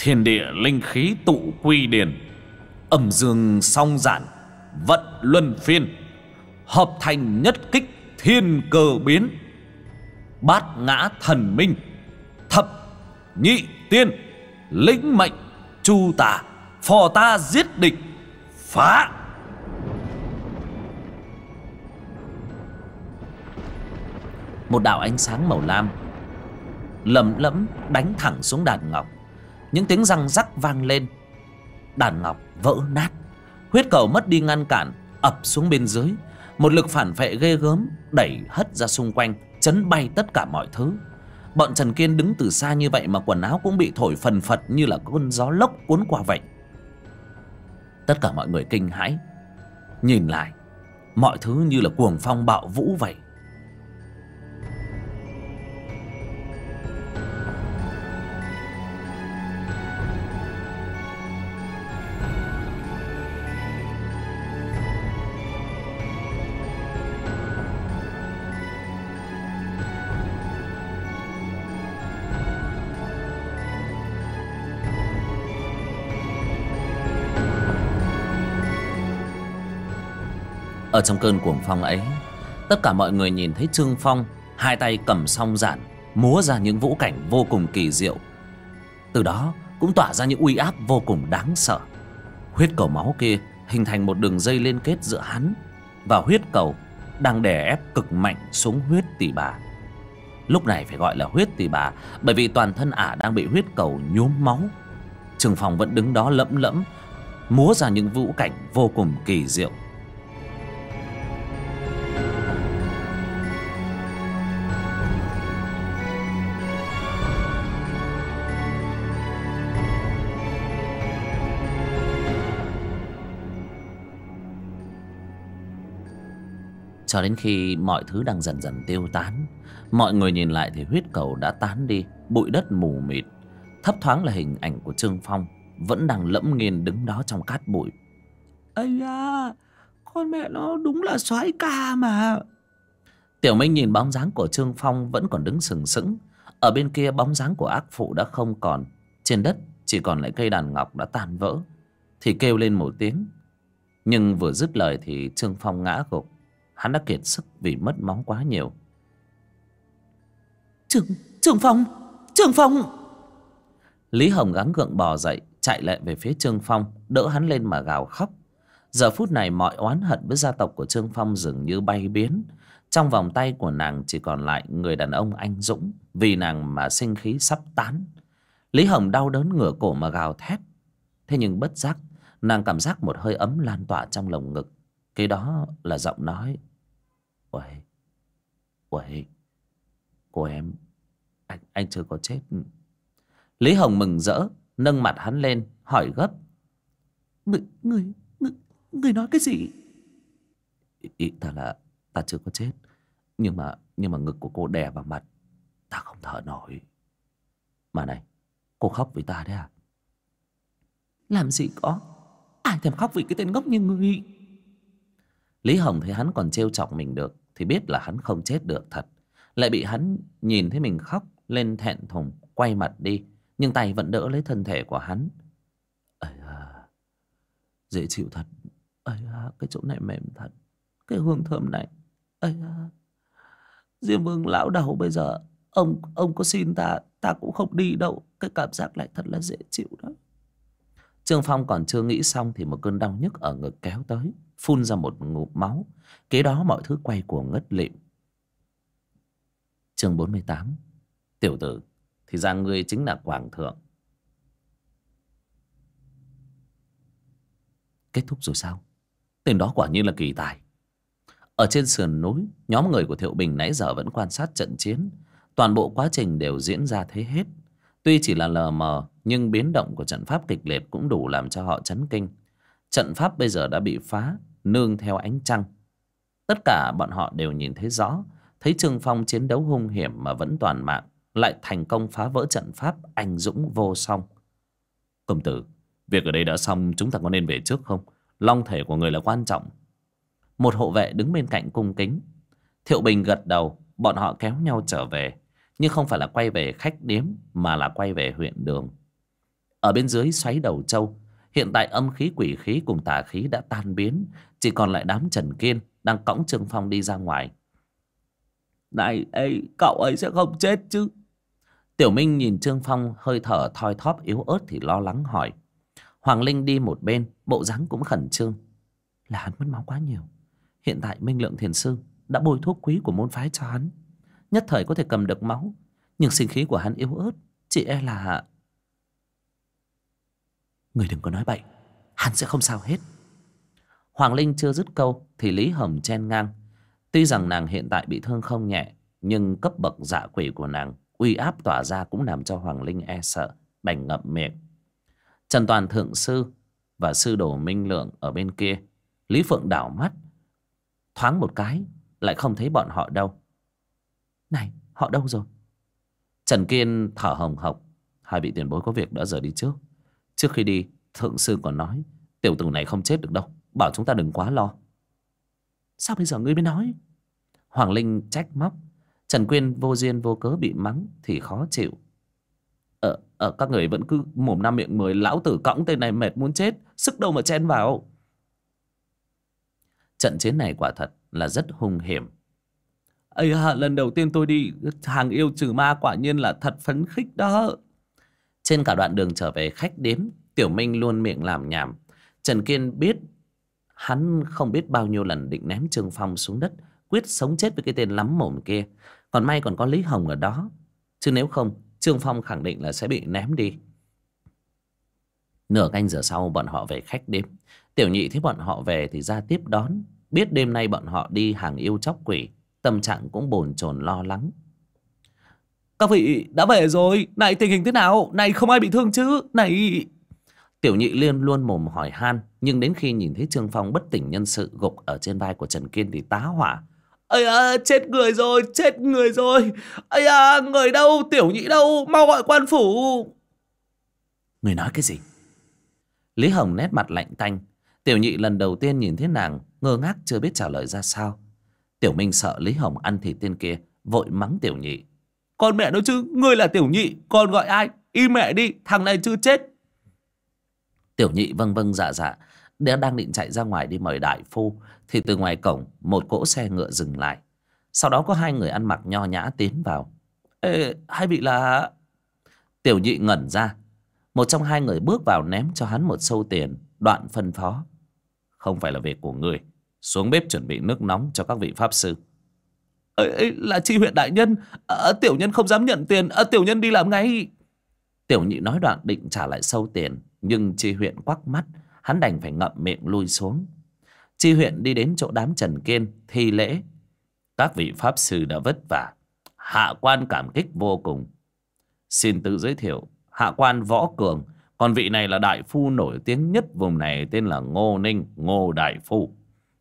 Speaker 1: Thiên địa linh khí tụ quy điển, âm dương song giản, vận luân phiên, hợp thành nhất kích thiên cơ biến. Bát ngã thần minh, thập nhị tiên, lĩnh mệnh chu tả, phò ta giết địch phá. Một đạo ánh sáng màu lam lầm lẫm đánh thẳng xuống đàn ngọc. Những tiếng răng rắc vang lên, đàn ngọc vỡ nát. Huyết cầu mất đi ngăn cản, ập xuống bên dưới. Một lực phản vệ ghê gớm đẩy hất ra xung quanh, chấn bay tất cả mọi thứ. Bọn Trần Kiên đứng từ xa như vậy mà quần áo cũng bị thổi phần phật như là cơn gió lốc cuốn qua vậy. Tất cả mọi người kinh hãi, nhìn lại, mọi thứ như là cuồng phong bạo vũ vậy. Ở trong cơn cuồng phong ấy, tất cả mọi người nhìn thấy Trương Phong hai tay cầm song giản, múa ra những vũ cảnh vô cùng kỳ diệu. Từ đó cũng tỏa ra những uy áp vô cùng đáng sợ. Huyết cầu máu kia hình thành một đường dây liên kết giữa hắn và huyết cầu đang đè ép cực mạnh xuống huyết tỷ bà. Lúc này phải gọi là huyết tỷ bà, bởi vì toàn thân ả đang bị huyết cầu nhuốm máu. Trương Phong vẫn đứng đó lẫm lẫm, múa ra những vũ cảnh vô cùng kỳ diệu. Cho đến khi mọi thứ đang dần dần tiêu tán, mọi người nhìn lại thì huyết cầu đã tán đi, bụi đất mù mịt. Thấp thoáng là hình ảnh của Trương Phong vẫn đang lẫm nghiền đứng đó trong cát bụi.
Speaker 2: Ây da, con mẹ nó đúng là soái ca mà.
Speaker 1: Tiểu Minh nhìn bóng dáng của Trương Phong vẫn còn đứng sừng sững. Ở bên kia bóng dáng của ác phụ đã không còn. Trên đất chỉ còn lại cây đàn ngọc đã tan vỡ, thì kêu lên một tiếng. Nhưng vừa dứt lời thì Trương Phong ngã gục. Hắn đã kiệt sức vì mất máu quá nhiều.
Speaker 2: Trương Phong.
Speaker 1: Lý Hồng gắng gượng bò dậy, chạy lại về phía Trương Phong, đỡ hắn lên mà gào khóc. Giờ phút này mọi oán hận với gia tộc của Trương Phong dường như bay biến. Trong vòng tay của nàng chỉ còn lại người đàn ông anh dũng, vì nàng mà sinh khí sắp tán. Lý Hồng đau đớn ngửa cổ mà gào thét. Thế nhưng bất giác, nàng cảm giác một hơi ấm lan tỏa trong lồng ngực. Cái đó là giọng nói: Uầy, cô em, anh chưa có chết. Lý Hồng mừng rỡ, nâng mặt hắn lên, hỏi gấp:
Speaker 2: Người nói cái gì?
Speaker 1: Ý ta là ta chưa có chết, nhưng mà ngực của cô đè vào mặt, ta không thở nổi. Mà này, cô khóc vì ta đấy à?
Speaker 2: Làm gì có, ai thèm khóc vì cái tên ngốc như ngươi.
Speaker 1: Lý Hồng thấy hắn còn trêu chọc mình được thì biết là hắn không chết được thật. Lại bị hắn nhìn thấy mình khóc lên thẹn thùng, quay mặt đi, nhưng tay vẫn đỡ lấy thân thể của hắn. Ây à, dễ chịu thật. Ây à, cái chỗ này mềm thật, cái hương thơm này. Ây à, Diêm Vương lão đầu bây giờ ông có xin ta cũng không đi đâu. Cái cảm giác lại thật là dễ chịu đó. Trương Phong còn chưa nghĩ xong thì một cơn đau nhức ở ngực kéo tới, phun ra một ngụm máu. Kế đó mọi thứ quay cuồng ngất lịm. Chương 48. Tiểu tử, thì ra ngươi chính là Quảng Thượng. Kết thúc rồi sao? Tên đó quả nhiên là kỳ tài. Ở trên sườn núi, nhóm người của Thiệu Bình nãy giờ vẫn quan sát trận chiến. Toàn bộ quá trình đều diễn ra thế hết. Tuy chỉ là lờ mờ, nhưng biến động của trận pháp kịch liệt cũng đủ làm cho họ chấn kinh. Trận pháp bây giờ đã bị phá, nương theo ánh trăng. Tất cả bọn họ đều nhìn thấy rõ, thấy Trương Phong chiến đấu hung hiểm mà vẫn toàn mạng, lại thành công phá vỡ trận pháp anh dũng vô song. Công tử, việc ở đây đã xong, chúng ta có nên về trước không? Long thể của người là quan trọng. Một hộ vệ đứng bên cạnh cung kính. Thiệu Bình gật đầu, bọn họ kéo nhau trở về. Nhưng không phải là quay về khách điếm, mà là quay về huyện đường. Ở bên dưới xoáy đầu trâu, hiện tại âm khí quỷ khí cùng tà khí đã tan biến, chỉ còn lại đám Trần Kiên đang cõng Trương Phong đi ra ngoài.
Speaker 2: Này, cậu ấy sẽ không chết chứ?
Speaker 1: Tiểu Minh nhìn Trương Phong hơi thở thoi thóp yếu ớt thì lo lắng hỏi. Hoàng Linh đi một bên, bộ dáng cũng khẩn trương. Là hắn mất máu quá nhiều. Hiện tại Minh Lượng Thiền Sư đã bôi thuốc quý của môn phái cho hắn, nhất thời có thể cầm được máu, nhưng sinh khí của hắn yếu ớt, chỉ e là... Người đừng có nói bậy, hắn sẽ không sao hết. Hoàng Linh chưa dứt câu thì Lý Hồng chen ngang. Tuy rằng nàng hiện tại bị thương không nhẹ, nhưng cấp bậc dạ quỷ của nàng uy áp tỏa ra cũng làm cho Hoàng Linh e sợ, bành ngậm miệng. Trần Toàn Thượng Sư và sư đồ Minh Lượng ở bên kia. Lý Phượng đảo mắt thoáng một cái, lại không thấy bọn họ đâu. Này, họ đâu rồi? Trần Kiên thở hồng hộc. Hai vị tiền bối có việc đã rời đi trước. Trước khi đi, Thượng Sư còn nói tiểu tử này không chết được đâu, bảo chúng ta đừng quá lo. Sao bây giờ ngươi mới nói? Hoàng Linh trách móc. Trần Kiên vô duyên vô cớ bị mắng thì khó chịu. Các người vẫn cứ mồm năm miệng mười, lão tử cõng tên này mệt muốn chết, sức đâu mà chen vào. Trận chiến này quả thật là rất hung hiểm.
Speaker 2: Lần đầu tiên tôi đi hàng yêu trừ ma quả nhiên là thật phấn khích đó.
Speaker 1: Trên cả đoạn đường trở về khách điếm, Tiểu Minh luôn miệng làm nhảm. Trần Kiên biết hắn không biết bao nhiêu lần định ném Trương Phong xuống đất, quyết sống chết với cái tên lắm mồm kia. Còn may còn có Lý Hồng ở đó, chứ nếu không Trương Phong khẳng định là sẽ bị ném đi. Nửa canh giờ sau bọn họ về khách điếm. Tiểu Nhị thấy bọn họ về thì ra tiếp đón. Biết đêm nay bọn họ đi hàng yêu chóc quỷ, tâm trạng cũng bồn chồn lo lắng.
Speaker 2: Các vị đã về rồi, này tình hình thế nào? Này không ai bị thương chứ? Này...
Speaker 1: Tiểu Nhị liên luôn mồm hỏi han, nhưng đến khi nhìn thấy Trương Phong bất tỉnh nhân sự gục ở trên vai của Trần Kiên thì tá hỏa.
Speaker 2: Chết người rồi, chết người rồi. Người đâu, Tiểu Nhị đâu, mau gọi quan phủ.
Speaker 1: Người nói cái gì? Lý Hồng nét mặt lạnh tanh. Tiểu Nhị lần đầu tiên nhìn thấy nàng, ngơ ngác chưa biết trả lời ra sao. Tiểu Minh sợ Lý Hồng ăn thịt tên kia, vội mắng Tiểu Nhị.
Speaker 2: Con mẹ nó chứ, ngươi là Tiểu Nhị, con gọi ai? Im mẹ đi, thằng này chưa chết.
Speaker 1: Tiểu Nhị vâng vâng dạ dạ, đang định chạy ra ngoài đi mời đại phu thì từ ngoài cổng một cỗ xe ngựa dừng lại. Sau đó có hai người ăn mặc nho nhã tiến vào.
Speaker 2: Hai vị là...
Speaker 1: Tiểu Nhị ngẩn ra. Một trong hai người bước vào ném cho hắn một xâu tiền, đoạn phân phó. Không phải là việc của người, xuống bếp chuẩn bị nước nóng cho các vị pháp sư.
Speaker 2: Là Tri huyện đại nhân. Tiểu nhân không dám nhận tiền, tiểu nhân đi làm ngay.
Speaker 1: Tiểu Nhị nói đoạn định trả lại xâu tiền, nhưng Tri huyện quắc mắt, hắn đành phải ngậm miệng lui xuống. Tri huyện đi đến chỗ đám Trần Kiên thi lễ. Các vị pháp sư đã vất vả, hạ quan cảm kích vô cùng. Xin tự giới thiệu, hạ quan Võ Cường, còn vị này là đại phu nổi tiếng nhất vùng này, tên là Ngô Ninh, Ngô đại phu.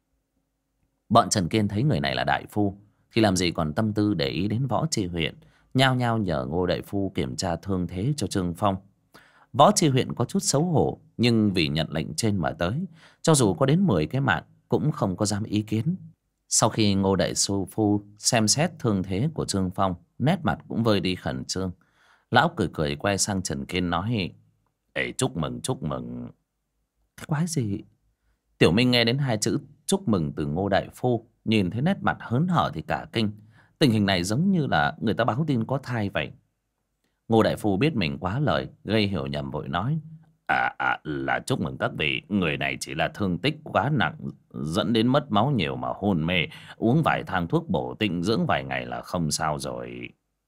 Speaker 1: Bọn Trần Kiên thấy người này là đại phu thì làm gì còn tâm tư để ý đến Võ Tri huyện, nhao nhao nhờ Ngô đại phu kiểm tra thương thế cho Trương Phong. Võ Tri huyện có chút xấu hổ, nhưng vì nhận lệnh trên mà tới, cho dù có đến 10 cái mạng cũng không có dám ý kiến. Sau khi Ngô đại phu xem xét thương thế của Trương Phong, nét mặt cũng vơi đi khẩn trương. Lão cười cười quay sang Trần Kiên nói: chúc mừng, chúc mừng. Cái quái gì? Tiểu Minh nghe đến hai chữ chúc mừng từ Ngô đại phu, nhìn thấy nét mặt hớn hở thì cả kinh. Tình hình này giống như là người ta báo tin có thai vậy. Ngô đại phu biết mình quá lời, gây hiểu nhầm vội nói: là chúc mừng các vị. Người này chỉ là thương tích quá nặng, dẫn đến mất máu nhiều mà hôn mê. Uống vài thang thuốc bổ tĩnh dưỡng vài ngày là không sao rồi.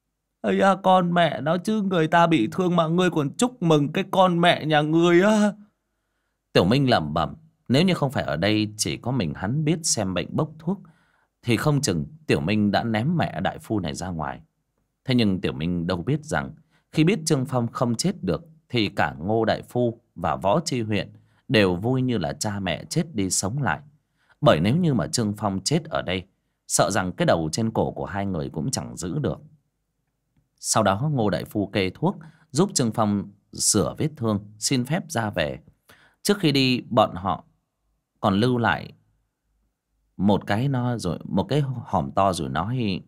Speaker 2: Con mẹ nó chứ, người ta bị thương mà ngươi còn chúc mừng cái con mẹ nhà ngươi á.
Speaker 1: Tiểu Minh lẩm bẩm, nếu như không phải ở đây chỉ có mình hắn biết xem bệnh bốc thuốc thì không chừng Tiểu Minh đã ném mẹ đại phu này ra ngoài. Thế nhưng Tiểu Minh đâu biết rằng khi biết Trương Phong không chết được thì cả Ngô đại phu và Võ Tri huyện đều vui như là cha mẹ chết đi sống lại. Bởi nếu như mà Trương Phong chết ở đây, sợ rằng cái đầu trên cổ của hai người cũng chẳng giữ được. Sau đó Ngô đại phu kê thuốc giúp Trương Phong sửa vết thương, xin phép ra về. Trước khi đi, bọn họ còn lưu lại một cái hòm to rồi nói: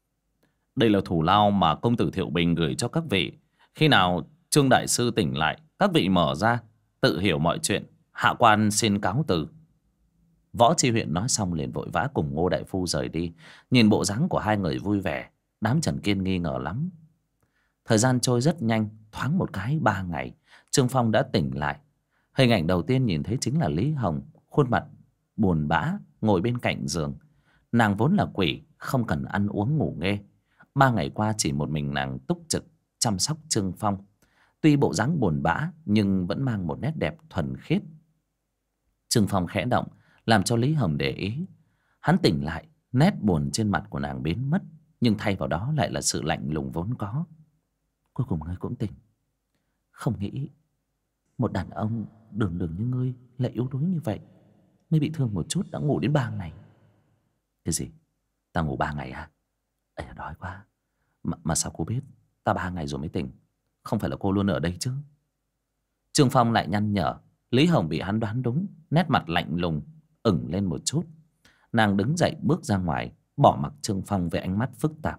Speaker 1: đây là thủ lao mà công tử Thiệu Bình gửi cho các vị. Khi nào Trương đại sư tỉnh lại Các vị mở ra, tự hiểu mọi chuyện. Hạ quan xin cáo từ. Võ Tri Huyện nói xong liền vội vã cùng Ngô đại phu rời đi. Nhìn bộ dáng của hai người vui vẻ, đám Trần Kiên nghi ngờ lắm. Thời gian trôi rất nhanh, thoáng một cái 3 ngày, Trương Phong đã tỉnh lại. Hình ảnh đầu tiên nhìn thấy chính là Lý Hồng, khuôn mặt buồn bã ngồi bên cạnh giường. Nàng vốn là quỷ, không cần ăn uống ngủ nghê. 3 ngày qua chỉ một mình nàng túc trực chăm sóc Trương Phong. Tuy bộ dáng buồn bã nhưng vẫn mang một nét đẹp thuần khiết. Trương Phong khẽ động, làm cho Lý Hồng để ý. Hắn tỉnh lại, nét buồn trên mặt của nàng biến mất, nhưng thay vào đó lại là sự lạnh lùng vốn có. Cuối cùng ngươi cũng tỉnh. Không nghĩ một đàn ông đường đường như ngươi lại yếu đuối như vậy. Mới bị thương một chút đã ngủ đến 3 ngày. Cái gì? Ta ngủ 3 ngày à? Ây, đói quá. Mà sao cô biết ta 3 ngày rồi mới tỉnh? Không phải là cô luôn ở đây chứ? Trương Phong lại nhăn nhở. Lý Hồng bị hắn đoán đúng, nét mặt lạnh lùng ửng lên một chút. Nàng đứng dậy bước ra ngoài, bỏ mặc Trương Phong với ánh mắt phức tạp.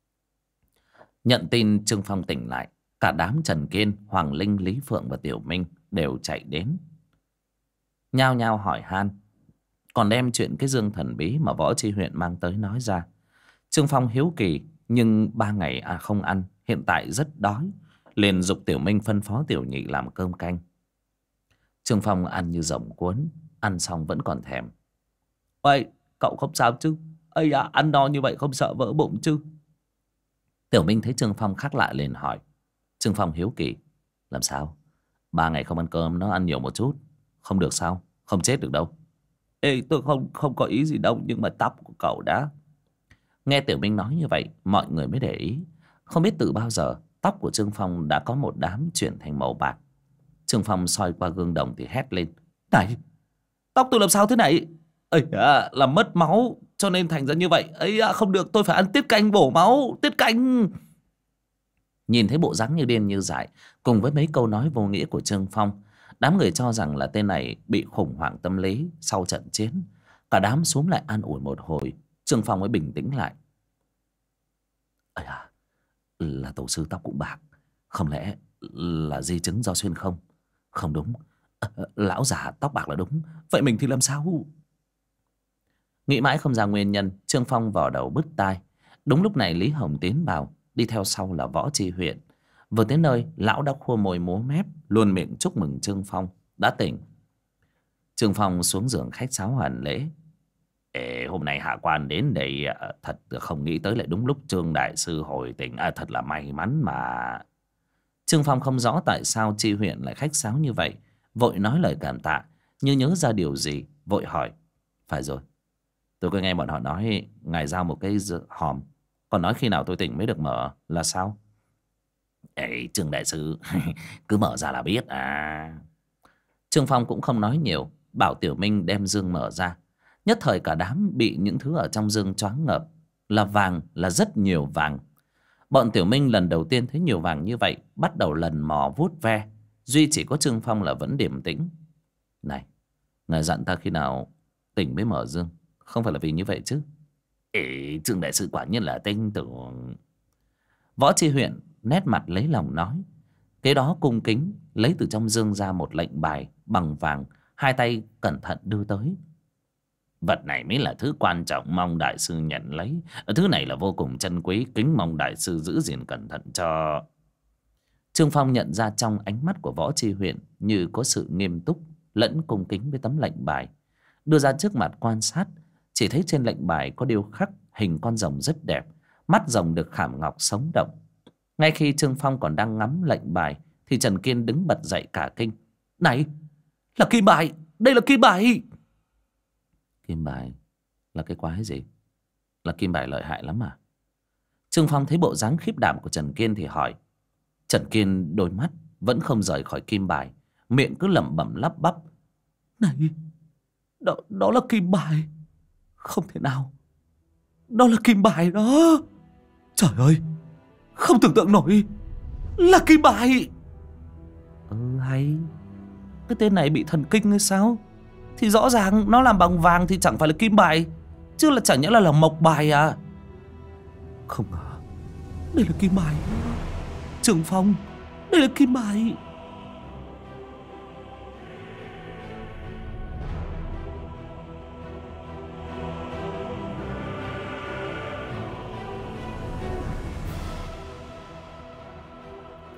Speaker 1: Nhận tin Trương Phong tỉnh lại, cả đám Trần Kiên, Hoàng Linh, Lý Phượng và Tiểu Minh đều chạy đến, nhao nhao hỏi han, còn đem chuyện cái dương thần bí mà Võ Tri Huyện mang tới nói ra. Trương Phong hiếu kỳ, nhưng 3 ngày không ăn, hiện tại rất đói, liền giục Tiểu Minh phân phó Tiểu Nhị làm cơm canh. Trương Phong ăn như rồng cuốn, ăn xong vẫn còn thèm. Vậy cậu không sao chứ? Ây à, ăn no như vậy không sợ vỡ bụng chứ? Tiểu Minh thấy Trương Phong khác lạ liền hỏi. Trương Phong hiếu kỳ, làm sao? 3 ngày không ăn cơm, nó ăn nhiều một chút không được sao? Không chết được đâu. Ê, tôi không có ý gì đâu, nhưng mà tóc của cậu đã... Nghe Tiểu Minh nói như vậy, mọi người mới để ý. Không biết từ bao giờ tóc của Trương Phong đã có một đám chuyển thành màu bạc. Trương Phong soi qua gương đồng thì hét lên. Này, tóc tôi làm sao thế này? Ây à, làm mất máu cho nên thành ra như vậy. Ây à, không được, tôi phải ăn tiết canh bổ máu. Tiết canh. Nhìn thấy bộ dáng như điên như dại cùng với mấy câu nói vô nghĩa của Trương Phong, đám người cho rằng là tên này bị khủng hoảng tâm lý sau trận chiến. Cả đám xúm lại an ủi một hồi, Trương Phong mới bình tĩnh lại. Ây à, là tổ sư tóc cũng bạc. Không lẽ là di chứng do xuyên không? Không đúng, lão già tóc bạc là đúng. Vậy mình thì làm sao? Nghĩ mãi không ra nguyên nhân, Trương Phong vò đầu bứt tai. Đúng lúc này Lý Hồng tiến vào, đi theo sau là Võ Tri Huyện. Vừa tới nơi, lão đã khua môi múa mép, luôn miệng chúc mừng Trương Phong đã tỉnh. Trương Phong xuống giường khách sáo hoàn lễ. Ê, hôm nay hạ quan đến đây thật không nghĩ tới lại đúng lúc Trương đại sư hồi tỉnh. Thật là may mắn mà. Trương Phong không rõ tại sao Tri Huyện lại khách sáo như vậy, vội nói lời cảm tạ, như nhớ ra điều gì, vội hỏi. Phải rồi, tôi có nghe bọn họ nói ngài giao một cái hòm, còn nói khi nào tôi tỉnh mới được mở là sao? Ê, Trương đại sư cứ mở ra là biết à. Trương Phong cũng không nói nhiều, bảo Tiểu Minh đem dương mở ra. Nhất thời cả đám bị những thứ ở trong dương choáng ngợp. Là vàng, là rất nhiều vàng. Bọn Tiểu Minh lần đầu tiên thấy nhiều vàng như vậy, bắt đầu lần mò vuốt ve. Duy chỉ có Trương Phong là vẫn điềm tĩnh. Này, ngài dặn ta khi nào tỉnh mới mở dương, không phải là vì như vậy chứ? Ê, Trương đại sư quả nhiên là tin tưởng. Võ Tri Huyện nét mặt lấy lòng nói. Kế đó cung kính lấy từ trong dương ra một lệnh bài bằng vàng, hai tay cẩn thận đưa tới. Vật này mới là thứ quan trọng, mong đại sư nhận lấy. Thứ này là vô cùng chân quý, kính mong đại sư giữ gìn cẩn thận cho. Trương Phong nhận ra trong ánh mắt của Võ Tri Huyện như có sự nghiêm túc lẫn cung kính với tấm lệnh bài. Đưa ra trước mặt quan sát, chỉ thấy trên lệnh bài có điêu khắc hình con rồng rất đẹp. Mắt rồng được khảm ngọc sống động. Ngay khi Trương Phong còn đang ngắm lệnh bài thì Trần Kiên đứng bật dậy cả kinh. Này, là kim bài, đây là kim bài. Kim bài là cái quái gì? Là kim bài lợi hại lắm à? Trương Phong thấy bộ dáng khiếp đảm của Trần Kiên thì hỏi. Trần Kiên đôi mắt vẫn không rời khỏi kim bài, miệng cứ lẩm bẩm lắp bắp. Này, đó là kim bài. Không thể nào, đó là kim bài đó. Trời ơi, không tưởng tượng nổi, là kim bài. Hay, cái tên này bị thần kinh hay sao? Thì rõ ràng nó làm bằng vàng thì chẳng phải là kim bài, chứ là chẳng nhẽ là mộc bài à? Không ngờ đây là kim bài. Trương Phong, đây là kim bài.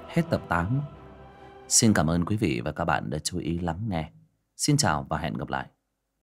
Speaker 1: Hết tập 8. Xin cảm ơn quý vị và các bạn đã chú ý lắng nghe. Xin chào và hẹn gặp lại.